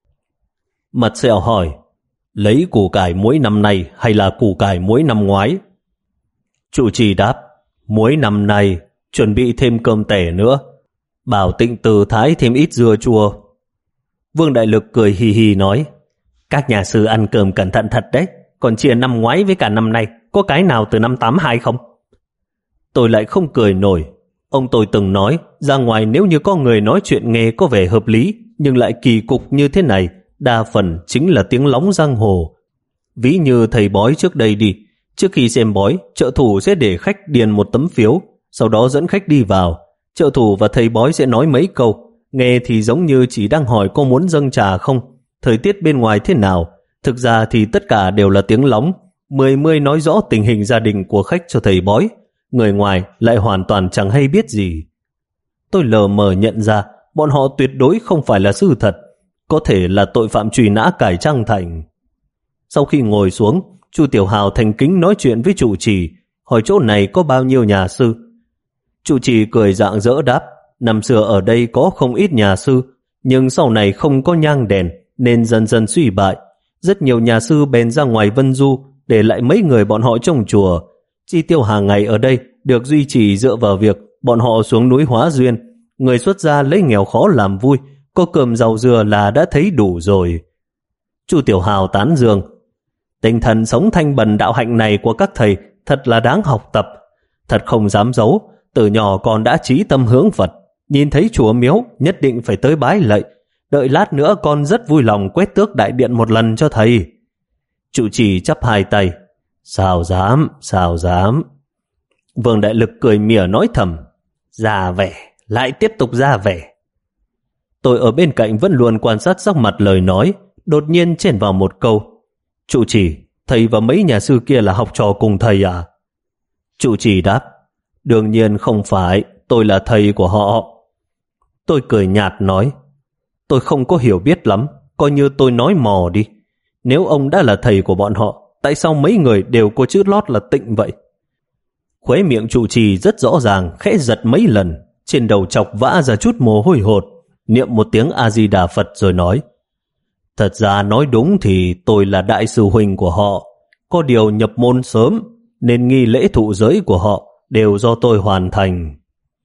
Mặt sẹo hỏi: Lấy củ cải muối năm nay hay là củ cải muối năm ngoái? Trụ trì đáp: Muối năm nay, chuẩn bị thêm cơm tẻ nữa. Bảo Tịnh Từ thái thêm ít dưa chua. Vương Đại Lực cười hì hì nói: Các nhà sư ăn cơm cẩn thận thật đấy, còn chia năm ngoái với cả năm nay, có cái nào từ năm tám hai không? Tôi lại không cười nổi. Ông tôi từng nói, ra ngoài nếu như có người nói chuyện nghe có vẻ hợp lý, nhưng lại kỳ cục như thế này, đa phần chính là tiếng lóng giang hồ. Ví như thầy bói trước đây đi, trước khi xem bói, trợ thủ sẽ để khách điền một tấm phiếu, sau đó dẫn khách đi vào. Trợ thủ và thầy bói sẽ nói mấy câu, nghe thì giống như chỉ đang hỏi có muốn dâng trà không, thời tiết bên ngoài thế nào. Thực ra thì tất cả đều là tiếng lóng, mười mươi nói rõ tình hình gia đình của khách cho thầy bói. Người ngoài lại hoàn toàn chẳng hay biết gì. Tôi lờ mờ nhận ra bọn họ tuyệt đối không phải là sư thật, có thể là tội phạm truy nã cải trang thành. Sau khi ngồi xuống, Chu Tiểu Hào thành kính nói chuyện với trụ trì, hỏi chỗ này có bao nhiêu nhà sư. Trụ trì cười rạng rỡ đáp: Năm xưa ở đây có không ít nhà sư, nhưng sau này không có nhang đèn nên dần dần suy bại. Rất nhiều nhà sư bèn ra ngoài Vân Du, để lại mấy người bọn họ trong chùa. Chi tiêu hàng ngày ở đây được duy trì dựa vào việc bọn họ xuống núi hóa duyên. Người xuất gia lấy nghèo khó làm vui, có cơm rau dừa là đã thấy đủ rồi. Chu Tiểu Hào tán dương: Tinh thần sống thanh bần đạo hạnh này của các thầy thật là đáng học tập. Thật không dám giấu, từ nhỏ con đã chí tâm hướng Phật, nhìn thấy chùa miếu nhất định phải tới bái lạy. Đợi lát nữa con rất vui lòng quét tước đại điện một lần cho thầy. Trụ trì chắp hai tay: Sao dám, sao dám. Vương Đại Lực cười mỉa nói thầm: Ra vẻ, lại tiếp tục ra vẻ. Tôi ở bên cạnh vẫn luôn quan sát sắc mặt lời nói, đột nhiên chèn vào một câu: Trụ trì, thầy và mấy nhà sư kia là học trò cùng thầy à? Trụ trì đáp: Đương nhiên không phải, tôi là thầy của họ. Tôi cười nhạt nói: Tôi không có hiểu biết lắm, coi như tôi nói mò đi. Nếu ông đã là thầy của bọn họ, tại sao mấy người đều có chữ lót là Tịnh vậy? Khóe miệng trụ trì rất rõ ràng khẽ giật mấy lần, trên đầu chọc vã ra chút mồ hôi hột. niệm một tiếng A-di-đà Phật rồi nói: Thật ra nói đúng thì tôi là đại sư huynh của họ, có điều nhập môn sớm nên nghi lễ thụ giới của họ đều do tôi hoàn thành.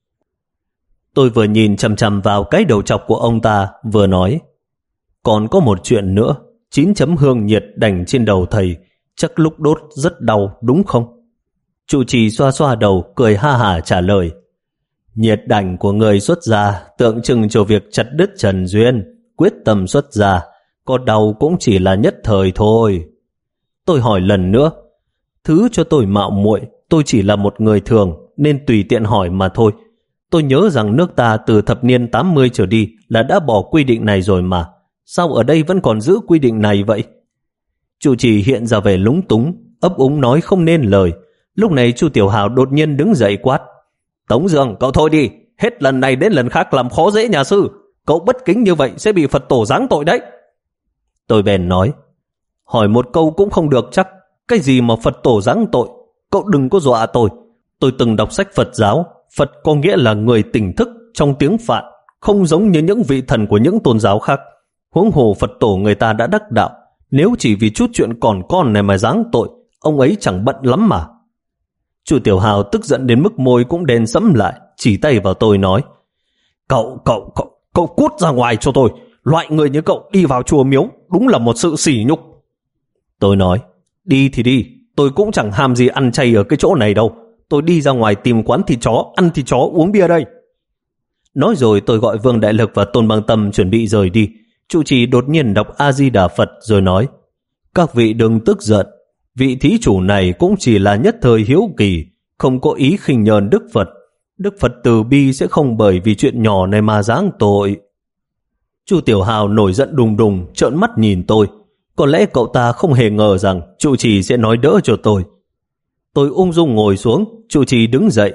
Tôi vừa nhìn chằm chằm vào cái đầu chọc của ông ta, vừa nói: Còn có một chuyện nữa, chín chấm hương nhiệt đành trên đầu thầy, chắc lúc đốt rất đau đúng không? Trụ trì xoa xoa đầu, cười ha hả trả lời: Nhiệt đành của người xuất gia tượng trưng cho việc chặt đứt trần duyên, quyết tâm xuất gia, có đau cũng chỉ là nhất thời thôi. Tôi hỏi lần nữa: Thứ cho tôi mạo muội, tôi chỉ là một người thường nên tùy tiện hỏi mà thôi. Tôi nhớ rằng nước ta từ thập niên tám mươi trở đi là đã bỏ quy định này rồi mà, sao ở đây vẫn còn giữ quy định này vậy? Trụ trì hiện ra vẻ lúng túng, ấp úng nói không nên lời. Lúc này Chu Tiểu Hào đột nhiên đứng dậy quát: Tống Dương, cậu thôi đi, hết lần này đến lần khác làm khó dễ nhà sư. Cậu bất kính như vậy sẽ bị Phật tổ giáng tội đấy. Tôi bèn nói: Hỏi một câu cũng không được chắc. Cái gì mà Phật tổ giáng tội? Cậu đừng có dọa tôi. Tôi từng đọc sách Phật giáo, Phật có nghĩa là người tỉnh thức trong tiếng Phạn, không giống như những vị thần của những tôn giáo khác. Huống hồ Phật tổ người ta đã đắc đạo, nếu chỉ vì chút chuyện còn con này mà giáng tội, ông ấy chẳng bận lắm mà. Chu Tiểu Hào tức giận đến mức môi cũng đen sẫm lại, chỉ tay vào tôi nói: Cậu, cậu, cậu, cậu cút ra ngoài cho tôi. Loại người như cậu đi vào chùa miếu đúng là một sự sỉ nhục. Tôi nói: Đi thì đi, tôi cũng chẳng ham gì ăn chay ở cái chỗ này đâu. Tôi đi ra ngoài tìm quán thịt chó, ăn thịt chó, uống bia đây. Nói rồi tôi gọi Vương Đại Lực và Tôn Băng Tâm chuẩn bị rời đi. Trụ trì đột nhiên đọc A-di-đà Phật rồi nói: Các vị đừng tức giận, vị thí chủ này cũng chỉ là nhất thời hiếu kỳ, không có ý khinh nhờn Đức Phật. Đức Phật từ bi sẽ không bởi vì chuyện nhỏ này mà giáng tội. Chu Tiểu Hào nổi giận đùng đùng, trợn mắt nhìn tôi. Có lẽ cậu ta không hề ngờ rằng trụ trì sẽ nói đỡ cho tôi. Tôi ung dung ngồi xuống, trụ trì đứng dậy: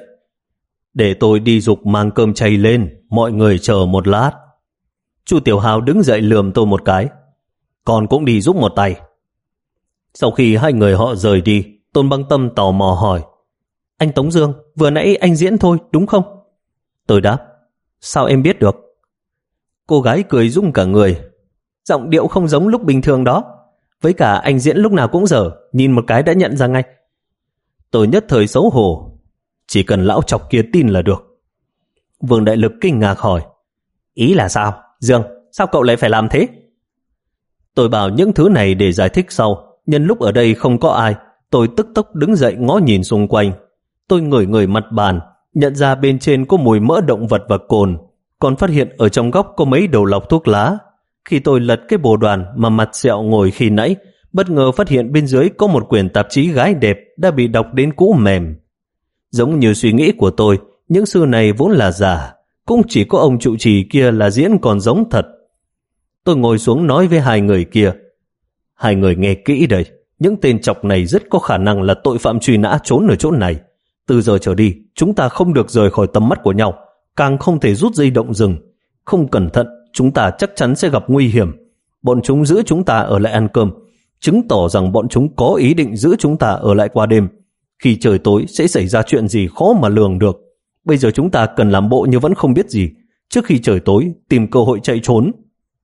Để tôi đi giục mang cơm chay lên, mọi người chờ một lát. Chu Tiểu Hào đứng dậy lườm tôi một cái: Con cũng đi giúp một tay. Sau khi hai người họ rời đi, Tôn Băng Tâm tò mò hỏi: Anh Tống Dương, vừa nãy anh diễn thôi đúng không? Tôi đáp: Sao em biết được? Cô gái cười rung cả người: Giọng điệu không giống lúc bình thường đó. Với cả anh diễn lúc nào cũng dở, nhìn một cái đã nhận ra ngay. Tôi nhất thời xấu hổ: Chỉ cần lão chọc kia tin là được. Vương Đại Lực kinh ngạc hỏi: Ý là sao? Dương, sao cậu lại phải làm thế? Tôi bảo những thứ này để giải thích sau. Nhân lúc ở đây không có ai, tôi tức tốc đứng dậy ngó nhìn xung quanh. Tôi ngửi ngửi mặt bàn, nhận ra bên trên có mùi mỡ động vật và cồn, còn phát hiện ở trong góc có mấy đầu lọc thuốc lá. Khi tôi lật cái bồ đoàn mà mặt sẹo ngồi khi nãy, bất ngờ phát hiện bên dưới có một quyển tạp chí gái đẹp đã bị đọc đến cũ mềm. Giống như suy nghĩ của tôi, những sư này vốn là giả, cũng chỉ có ông trụ trì kia là diễn còn giống thật. Tôi ngồi xuống nói với hai người kia: Hai người nghe kỹ đây, những tên chọc này rất có khả năng là tội phạm truy nã trốn ở chỗ này. Từ giờ trở đi, chúng ta không được rời khỏi tầm mắt của nhau, càng không thể rút dây động rừng. Không cẩn thận, chúng ta chắc chắn sẽ gặp nguy hiểm. Bọn chúng giữ chúng ta ở lại ăn cơm, chứng tỏ rằng bọn chúng có ý định giữ chúng ta ở lại qua đêm. Khi trời tối sẽ xảy ra chuyện gì khó mà lường được. Bây giờ chúng ta cần làm bộ như vẫn không biết gì, trước khi trời tối tìm cơ hội chạy trốn.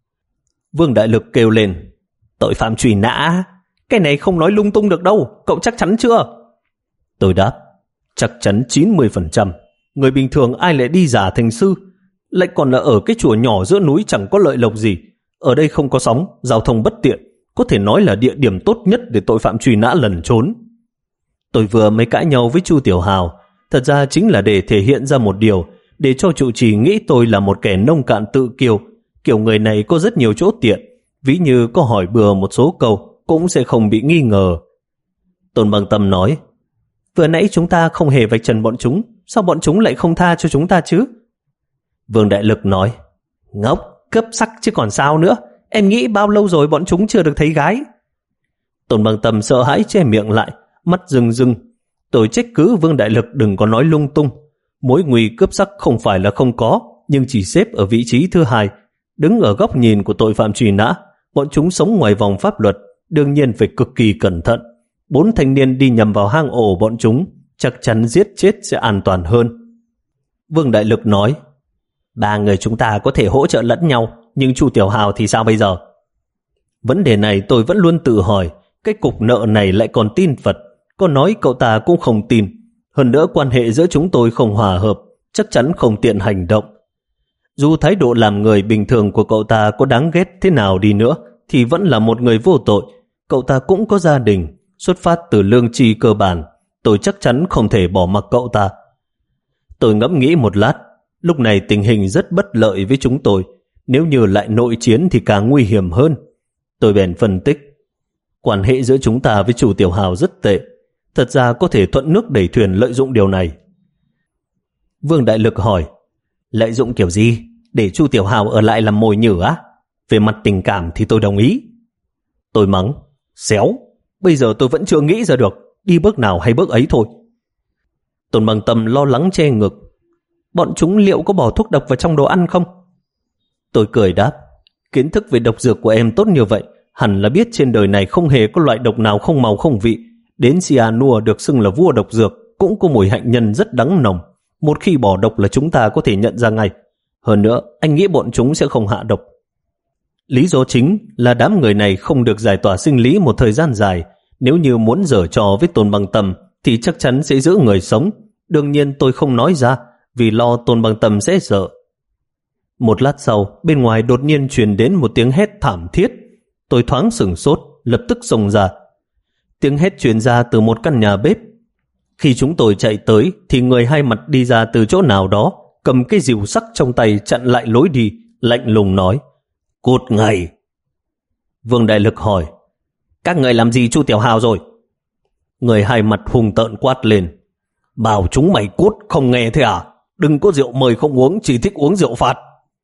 Vương Đại Lực kêu lên: Tội phạm truy nã? Cái này không nói lung tung được đâu, cậu chắc chắn chưa? Tôi đáp: Chắc chắn chín mươi phần trăm. Người bình thường ai lại đi giả thành sư, lại còn là ở cái chùa nhỏ giữa núi chẳng có lợi lộc gì. Ở đây không có sóng, giao thông bất tiện, có thể nói là địa điểm tốt nhất để tội phạm truy nã lẩn trốn. Tôi vừa mới cãi nhau với Chu Tiểu Hào, thật ra chính là để thể hiện ra một điều, để cho trụ trì nghĩ tôi là một kẻ nông cạn tự kiêu. Kiểu người này có rất nhiều chỗ tiện, ví như có hỏi bừa một số câu cũng sẽ không bị nghi ngờ. Tôn Băng Tâm nói: Vừa nãy chúng ta không hề vạch trần bọn chúng, sao bọn chúng lại không tha cho chúng ta chứ? Vương Đại Lực nói: Ngốc, cướp sắc chứ còn sao nữa. Em nghĩ bao lâu rồi bọn chúng chưa được thấy gái? Tôn Băng Tâm sợ hãi che miệng lại, mắt rưng rưng. Tôi trách cứ Vương Đại Lực đừng có nói lung tung. Mối nguy cướp sắc không phải là không có, nhưng chỉ xếp ở vị trí thứ hai. Đứng ở góc nhìn của tội phạm truy nã, bọn chúng sống ngoài vòng pháp luật, đương nhiên phải cực kỳ cẩn thận. Bốn thanh niên đi nhầm vào hang ổ bọn chúng, chắc chắn giết chết sẽ an toàn hơn. Vương Đại Lực nói: Ba người chúng ta có thể hỗ trợ lẫn nhau, nhưng Chu Tiểu Hào thì sao bây giờ? Vấn đề này tôi vẫn luôn tự hỏi. Cái cục nợ này lại còn tin Phật, có nói cậu ta cũng không tin. Hơn nữa quan hệ giữa chúng tôi không hòa hợp, chắc chắn không tiện hành động. Dù thái độ làm người bình thường của cậu ta có đáng ghét thế nào đi nữa, thì vẫn là một người vô tội. Cậu ta cũng có gia đình, xuất phát từ lương tri cơ bản. Tôi chắc chắn không thể bỏ mặc cậu ta. Tôi ngẫm nghĩ một lát. Lúc này tình hình rất bất lợi với chúng tôi. Nếu như lại nội chiến thì càng nguy hiểm hơn. Tôi bèn phân tích. Quan hệ giữa chúng ta với Chu Tiểu Hào rất tệ. Thật ra có thể thuận nước đẩy thuyền lợi dụng điều này. Vương Đại Lực hỏi, lợi dụng kiểu gì? Để Chu Tiểu Hào ở lại làm mồi nhử á? Về mặt tình cảm thì tôi đồng ý. Tôi mắng, xéo, bây giờ tôi vẫn chưa nghĩ ra được đi bước nào hay bước ấy thôi. Tôn Bằng Tâm lo lắng che ngực, bọn chúng liệu có bỏ thuốc độc vào trong đồ ăn không? Tôi cười đáp, kiến thức về độc dược của em tốt như vậy, hẳn là biết trên đời này không hề có loại độc nào không màu không vị. Đến cyanua được xưng là vua độc dược cũng có mùi hạnh nhân rất đắng nồng. Một khi bỏ độc là chúng ta có thể nhận ra ngay. Hơn nữa, anh nghĩ bọn chúng sẽ không hạ độc. Lý do chính là đám người này không được giải tỏa sinh lý một thời gian dài. Nếu như muốn giở trò với Tôn Bằng Tâm thì chắc chắn sẽ giữ người sống. Đương nhiên tôi không nói ra vì lo Tôn Bằng Tâm sẽ sợ. Một lát sau, bên ngoài đột nhiên truyền đến một tiếng hét thảm thiết. Tôi thoáng sửng sốt, lập tức xông ra. Tiếng hét truyền ra từ một căn nhà bếp. Khi chúng tôi chạy tới thì người hai mặt đi ra từ chỗ nào đó, cầm cái rìu sắc trong tay chặn lại lối đi, lạnh lùng nói, cút ngay. Vương Đại Lực hỏi, các người làm gì Chu Tiểu Hào rồi? Người hai mặt hung tợn quát lên, bảo chúng mày cút không nghe thế à? Đừng có rượu mời không uống, chỉ thích uống rượu phạt.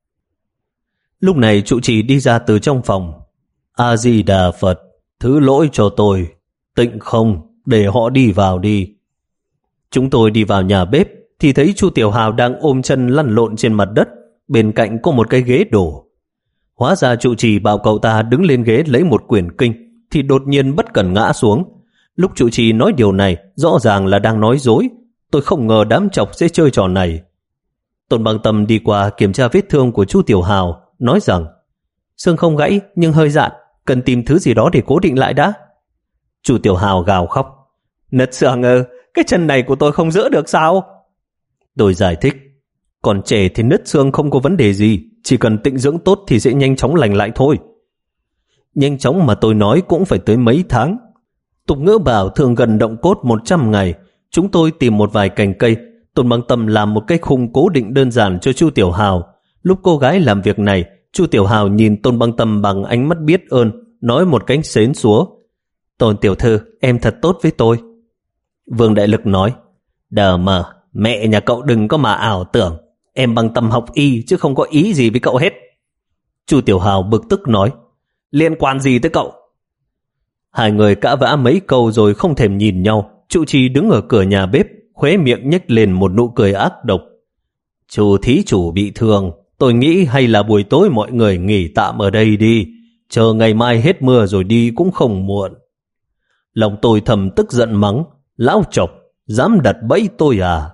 Lúc này trụ trì đi ra từ trong phòng. A Di Đà Phật, thứ lỗi cho tôi. Tịnh không, để họ đi vào đi. Chúng tôi đi vào nhà bếp thì thấy Chu Tiểu Hào đang ôm chân lăn lộn trên mặt đất, bên cạnh có một cái ghế đổ. Hóa ra trụ trì bảo cậu ta đứng lên ghế lấy một quyển kinh thì đột nhiên bất cẩn ngã xuống. Lúc trụ trì nói điều này rõ ràng là đang nói dối. Tôi không ngờ đám chọc sẽ chơi trò này. Tôn Bằng Tâm đi qua kiểm tra vết thương của Chu Tiểu Hào, nói rằng xương không gãy nhưng hơi dạn, cần tìm thứ gì đó để cố định lại đã. Chu Tiểu Hào gào khóc, nứt xương ơ, cái chân này của tôi không giữ được sao? Tôi giải thích, còn trẻ thì nứt xương không có vấn đề gì, chỉ cần tịnh dưỡng tốt thì sẽ nhanh chóng lành lại thôi. Nhanh chóng mà tôi nói cũng phải tới mấy tháng. Tục ngữ bảo thường gần động cốt một trăm ngày. Chúng tôi tìm một vài cành cây, Tôn Bằng Tâm làm một cái khung cố định đơn giản cho Chu Tiểu Hào. Lúc cô gái làm việc này, Chu Tiểu Hào nhìn Tôn Bằng Tâm bằng ánh mắt biết ơn, nói một cách xến xúa, Tôn tiểu thư, em thật tốt với tôi. Vương Đại Lực nói, đờ mờ, mẹ nhà cậu đừng có mà ảo tưởng, em Bằng Tâm học y chứ không có ý gì với cậu hết. Chu Tiểu Hào bực tức nói, liên quan gì tới cậu? Hai người cãi vã mấy câu rồi không thèm nhìn nhau. Trụ trì đứng ở cửa nhà bếp, khóe miệng nhếch lên một nụ cười ác độc. Chu thí chủ bị thương, tôi nghĩ hay là buổi tối mọi người nghỉ tạm ở đây đi, chờ ngày mai hết mưa rồi đi cũng không muộn. Lòng tôi thầm tức giận mắng, lão chọc, dám đặt bẫy tôi à?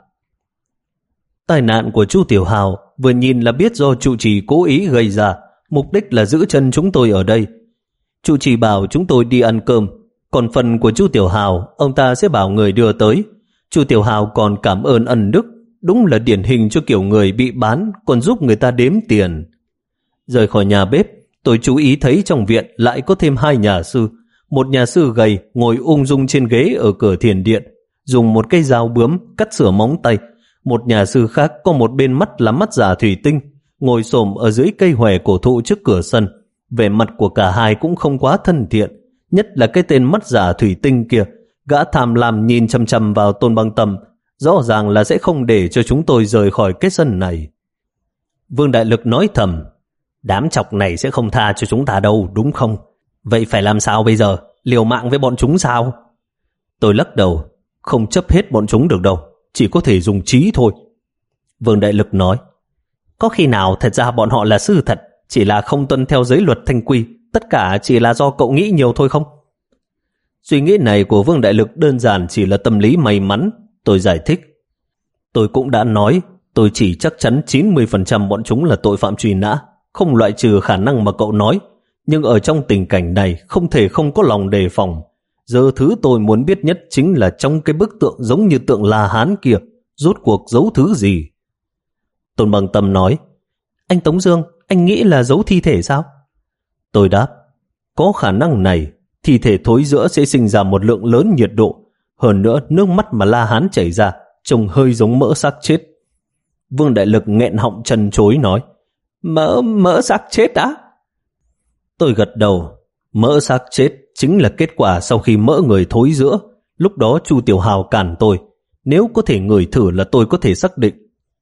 Tai nạn của Chu Tiểu Hào vừa nhìn là biết do trụ trì cố ý gây ra, mục đích là giữ chân chúng tôi ở đây. Trụ trì bảo chúng tôi đi ăn cơm, còn phần của Chu Tiểu Hào ông ta sẽ bảo người đưa tới. Chu Tiểu Hào còn cảm ơn ân đức, đúng là điển hình cho kiểu người bị bán còn giúp người ta đếm tiền. Rời khỏi nhà bếp, tôi chú ý thấy trong viện lại có thêm hai nhà sư. Một nhà sư gầy ngồi ung dung trên ghế ở cửa thiền điện, dùng một cây dao bướm cắt sửa móng tay. Một nhà sư khác có một bên mắt là mắt giả thủy tinh, ngồi xổm ở dưới cây hòe cổ thụ trước cửa sân. Vẻ mặt của cả hai cũng không quá thân thiện, nhất là cái tên mắt giả thủy tinh kia. Gã tham lam nhìn chăm chăm vào Tôn Bằng Tâm, rõ ràng là sẽ không để cho chúng tôi rời khỏi cái sân này. Vương Đại Lực nói thầm, đám chọc này sẽ không tha cho chúng ta đâu, đúng không? Vậy phải làm sao bây giờ? Liều mạng với bọn chúng sao? Tôi lắc đầu, không chấp hết bọn chúng được đâu, chỉ có thể dùng trí thôi. Vương Đại Lực nói, có khi nào thật ra bọn họ là sư thật, chỉ là không tuân theo giới luật thanh quy, tất cả chỉ là do cậu nghĩ nhiều thôi không? Suy nghĩ này của Vương Đại Lực đơn giản chỉ là tâm lý may mắn. Tôi giải thích, tôi cũng đã nói, Tôi chỉ chắc chắn chín mươi phần trăm bọn chúng là tội phạm truy nã, không loại trừ khả năng mà cậu nói. Nhưng ở trong tình cảnh này không thể không có lòng đề phòng. Giờ thứ tôi muốn biết nhất chính là trong cái bức tượng giống như tượng La Hán kia, rốt cuộc giấu thứ gì? Tôn Bằng Tâm nói, anh Tống Dương, anh nghĩ là giấu thi thể sao? Tôi đáp, có khả năng này, thi thể thối rữa sẽ sinh ra một lượng lớn nhiệt độ. Hơn nữa, nước mắt mà La Hán chảy ra trông hơi giống mỡ xác chết. Vương Đại Lực nghẹn họng trần trối nói, Mỡ, mỡ xác chết á? Tôi gật đầu, mỡ xác chết chính là kết quả sau khi mỡ người thối rữa. Lúc đó Chu Tiểu Hào cản tôi, nếu có thể ngửi thử là tôi có thể xác định.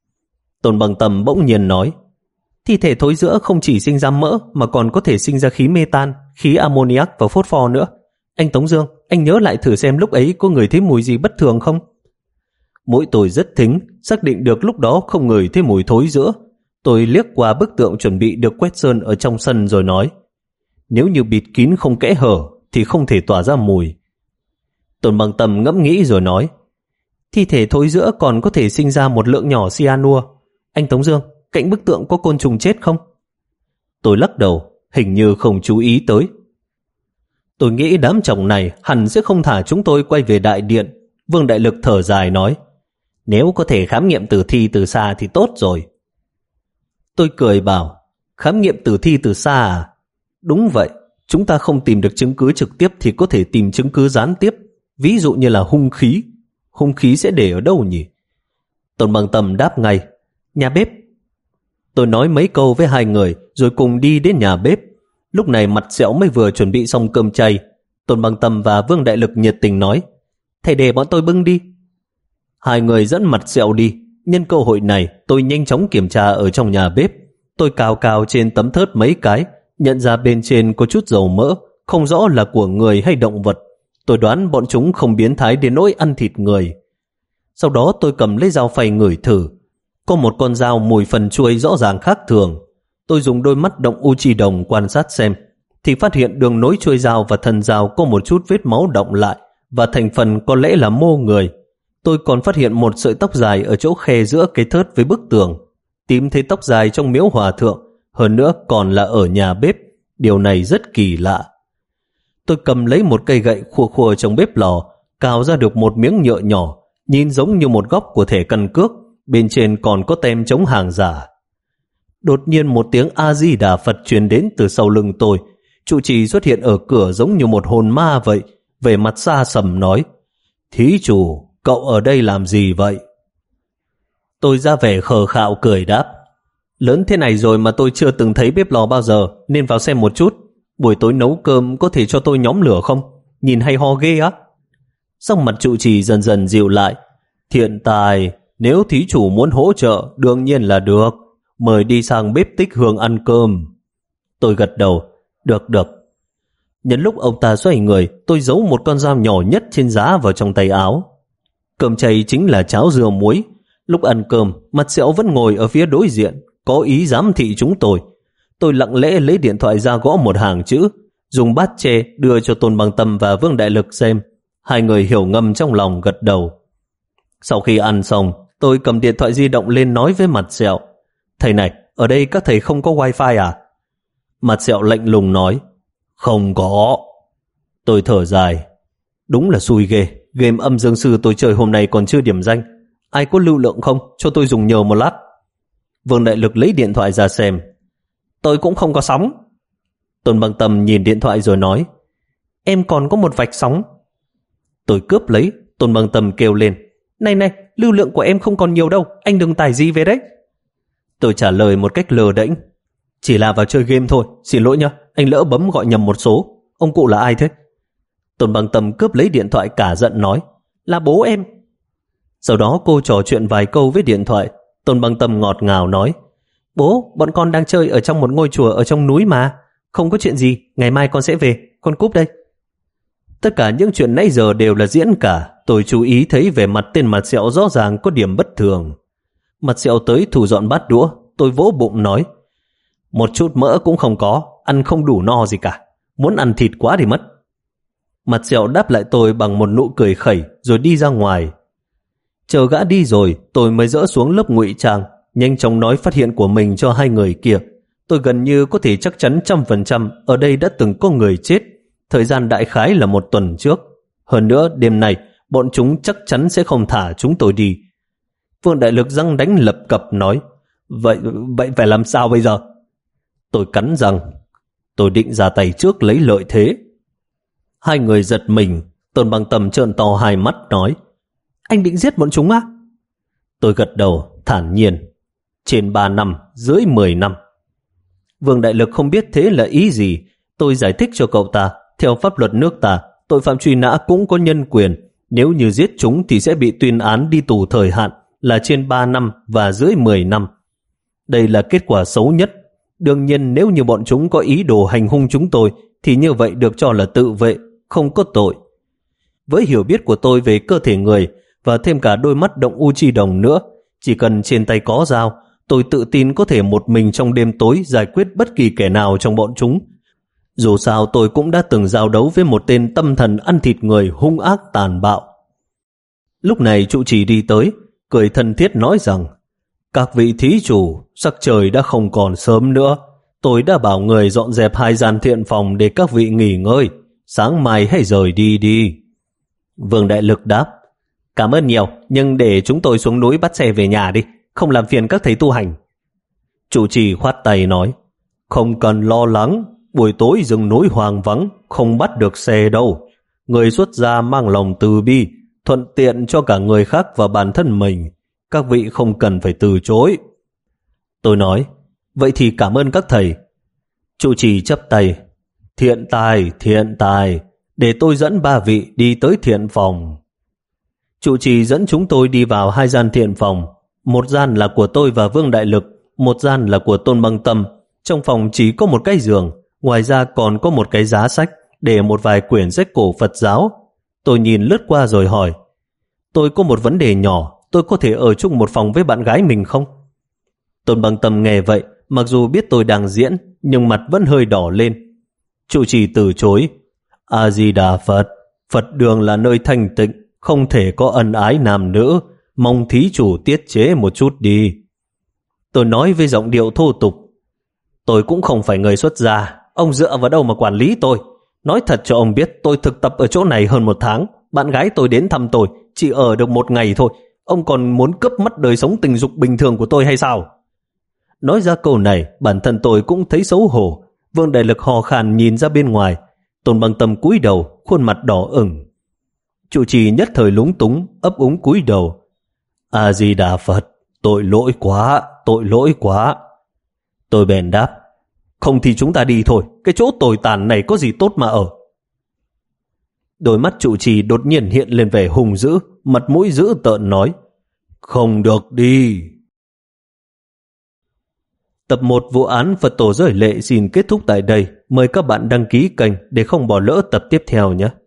Tôn Bằng Tâm bỗng nhiên nói, thi thể thối rữa không chỉ sinh ra mỡ mà còn có thể sinh ra khí metan, khí ammoniac và phốt pho nữa. Anh Tống Dương, anh nhớ lại thử xem lúc ấy có ngửi thấy mùi gì bất thường không? Mũi tôi rất thính, xác định được lúc đó không ngửi thấy mùi thối rữa. Tôi liếc qua bức tượng chuẩn bị được quét sơn ở trong sân rồi nói, nếu như bịt kín không kẽ hở thì không thể tỏa ra mùi. Tôn Bằng Tâm ngẫm nghĩ rồi nói, thi thể thối rữa còn có thể sinh ra một lượng nhỏ cyanua. Anh Tống Dương, cạnh bức tượng có côn trùng chết không? Tôi lắc đầu, hình như không chú ý tới. Tôi nghĩ đám chồng này hẳn sẽ không thả chúng tôi quay về đại điện. Vương Đại Lực thở dài nói, nếu có thể khám nghiệm tử thi từ xa thì tốt rồi. Tôi cười bảo, khám nghiệm tử thi từ xa à? Đúng vậy, chúng ta không tìm được chứng cứ trực tiếp thì có thể tìm chứng cứ gián tiếp. Ví dụ như là hung khí. Hung khí sẽ để ở đâu nhỉ? Tôn Bằng Tâm đáp ngay, nhà bếp. Tôi nói mấy câu với hai người rồi cùng đi đến nhà bếp. Lúc này Mặt Sẹo mới vừa chuẩn bị xong cơm chay. Tôn Bằng Tâm và Vương Đại Lực nhiệt tình nói, thầy để bọn tôi bưng đi. Hai người dẫn Mặt Sẹo đi. Nhân cơ hội này tôi nhanh chóng kiểm tra ở trong nhà bếp. Tôi cào cào trên tấm thớt mấy cái, nhận ra bên trên có chút dầu mỡ, không rõ là của người hay động vật. Tôi đoán bọn chúng không biến thái đến nỗi ăn thịt người. Sau đó tôi cầm lấy dao phay ngửi thử. Có một con dao mùi phần chuôi rõ ràng khác thường. Tôi dùng đôi mắt động u chi đồng quan sát xem, thì phát hiện đường nối chuôi dao và thân dao có một chút vết máu đọng lại, và thành phần có lẽ là mô người. Tôi còn phát hiện một sợi tóc dài ở chỗ khe giữa cái thớt với bức tường. Tìm thấy tóc dài trong miếu hòa thượng, hơn nữa còn là ở nhà bếp. Điều này rất kỳ lạ. Tôi cầm lấy một cây gậy khua khua trong bếp lò, cào ra được một miếng nhựa nhỏ, nhìn giống như một góc của thẻ căn cước, bên trên còn có tem chống hàng giả. Đột nhiên một tiếng A-di-đà Phật truyền đến từ sau lưng tôi. Trụ trì xuất hiện ở cửa giống như một hồn ma vậy, về mặt xa sầm nói, thí chủ, cậu ở đây làm gì vậy? Tôi ra vẻ khờ khạo cười đáp, lớn thế này rồi mà tôi chưa từng thấy bếp lò bao giờ, nên vào xem một chút. Buổi tối nấu cơm có thể cho tôi nhóm lửa không? Nhìn hay ho ghê á. Sắc mặt trụ trì dần dần dịu lại. Thiện tài, nếu thí chủ muốn hỗ trợ, đương nhiên là được. Mời đi sang bếp Tích Hương ăn cơm. Tôi gật đầu, được được. Nhân lúc ông ta xoay người, tôi giấu một con dao nhỏ nhất trên giá vào trong tay áo. Cơm chay chính là cháo dưa muối. Lúc ăn cơm, Mặt Sẹo vẫn ngồi ở phía đối diện, có ý giám thị chúng tôi. Tôi lặng lẽ lấy điện thoại ra gõ một hàng chữ, dùng bát tre đưa cho Tôn Bằng Tâm và Vương Đại Lực xem. Hai người hiểu ngầm trong lòng gật đầu. Sau khi ăn xong, tôi cầm điện thoại di động lên nói với Mặt Sẹo, thầy này, ở đây các thầy không có wifi à? Mặt Sẹo lạnh lùng nói, không có. Tôi thở dài, đúng là xui ghê, game âm dương sư tôi chơi hôm nay còn chưa điểm danh. Ai có lưu lượng không, cho tôi dùng nhờ một lát. Vương Đại Lực lấy điện thoại ra xem, tôi cũng không có sóng. Tôn Bằng Tâm nhìn điện thoại rồi nói, em còn có một vạch sóng. Tôi cướp lấy. Tôn Bằng Tâm kêu lên, này này, lưu lượng của em không còn nhiều đâu, anh đừng tải gì về đấy. Tôi trả lời một cách lờ đễnh, chỉ là vào chơi game thôi, xin lỗi nhá, anh lỡ bấm gọi nhầm một số. Ông cụ là ai thế? Tôn Bằng Tâm cướp lấy điện thoại cả giận nói, là bố em. Sau đó cô trò chuyện vài câu với điện thoại. Tôn Bằng Tâm ngọt ngào nói, bố, bọn con đang chơi ở trong một ngôi chùa ở trong núi mà. Không có chuyện gì, ngày mai con sẽ về, con cúp đây. Tất cả những chuyện nãy giờ đều là diễn cả. Tôi chú ý thấy về mặt tên Mặt Sẹo rõ ràng có điểm bất thường. Mặt Sẹo tới thu dọn bát đũa. Tôi vỗ bụng nói, một chút mỡ cũng không có, ăn không đủ no gì cả, muốn ăn thịt quá thì mất. Mặt Sẹo đáp lại tôi bằng một nụ cười khẩy rồi đi ra ngoài. Chờ gã đi rồi, tôi mới dỡ xuống lớp ngụy trang, nhanh chóng nói phát hiện của mình cho hai người kia. Tôi gần như có thể chắc chắn trăm phần trăm ở đây đã từng có người chết. Thời gian đại khái là một tuần trước. Hơn nữa, đêm này, bọn chúng chắc chắn sẽ không thả chúng tôi đi. Vương Đại Lực răng đánh lập cập nói, Vậy vậy phải làm sao bây giờ? Tôi cắn răng, tôi định ra tay trước lấy lợi thế. Hai người giật mình, Tôn Băng Tâm trợn to hai mắt nói, Anh định giết bọn chúng á? Tôi gật đầu, thản nhiên, trên ba năm, dưới mười năm. Vương Đại Lực không biết thế là ý gì. Tôi giải thích cho cậu ta, theo pháp luật nước ta, tội phạm truy nã cũng có nhân quyền. Nếu như giết chúng thì sẽ bị tuyên án đi tù thời hạn là trên ba năm và dưới mười năm. Đây là kết quả xấu nhất. Đương nhiên nếu như bọn chúng có ý đồ hành hung chúng tôi thì như vậy được cho là tự vệ, không có tội. Với hiểu biết của tôi về cơ thể người và thêm cả đôi mắt động u chi đồng nữa, chỉ cần trên tay có dao, tôi tự tin có thể một mình trong đêm tối giải quyết bất kỳ kẻ nào trong bọn chúng. Dù sao tôi cũng đã từng giao đấu với một tên tâm thần ăn thịt người hung ác tàn bạo. Lúc này trụ trì đi tới, cười thân thiết nói rằng, Các vị thí chủ, sắc trời đã không còn sớm nữa. Tôi đã bảo người dọn dẹp hai gian thiện phòng để các vị nghỉ ngơi. Sáng mai hãy rời đi đi. Vương Đại Lực đáp, Cảm ơn nhiều, nhưng để chúng tôi xuống núi bắt xe về nhà đi, không làm phiền các thầy tu hành. Trụ trì khoát tay nói, Không cần lo lắng, buổi tối rừng núi hoang vắng, không bắt được xe đâu. Người xuất gia mang lòng từ bi, thuận tiện cho cả người khác và bản thân mình. Các vị không cần phải từ chối. Tôi nói, vậy thì cảm ơn các thầy. Trụ trì chắp tay, Thiện tài, thiện tài, để tôi dẫn ba vị đi tới thiện phòng. Trụ trì dẫn chúng tôi đi vào hai gian thiện phòng. Một gian là của tôi và Vương Đại Lực, một gian là của Tôn Băng Tâm. Trong phòng chỉ có một cái giường, ngoài ra còn có một cái giá sách để một vài quyển sách cổ Phật giáo. Tôi nhìn lướt qua rồi hỏi, Tôi có một vấn đề nhỏ, tôi có thể ở chung một phòng với bạn gái mình không? Tôn Băng Tâm nghe vậy, mặc dù biết tôi đang diễn, nhưng mặt vẫn hơi đỏ lên. Trụ trì từ chối, A-di-đà Phật, Phật đường là nơi thanh tịnh, không thể có ân ái nam nữ, mong thí chủ tiết chế một chút đi. Tôi nói với giọng điệu thô tục, Tôi cũng không phải người xuất gia, ông dựa vào đâu mà quản lý tôi? Nói thật cho ông biết, tôi thực tập ở chỗ này hơn một tháng, bạn gái tôi đến thăm tôi, chỉ ở được một ngày thôi. Ông còn muốn cướp mất đời sống tình dục bình thường của tôi hay sao? Nói ra câu này, bản thân tôi cũng thấy xấu hổ. Vương Đại Lực hò khàn nhìn ra bên ngoài. Tôn Băng Tâm cúi đầu, khuôn mặt đỏ ửng. Trụ trì nhất thời lúng túng, ấp úng cúi đầu. A-di-đà Phật, tội lỗi quá, tội lỗi quá. Tôi bèn đáp, không thì chúng ta đi thôi, cái chỗ tồi tàn này có gì tốt mà ở. Đôi mắt trụ trì đột nhiên hiện lên vẻ hung dữ, mặt mũi dữ tợn nói, không được đi. Tập một vụ án Phật tổ Giới Lệ xin kết thúc tại đây. Mời các bạn đăng ký kênh để không bỏ lỡ tập tiếp theo nhé.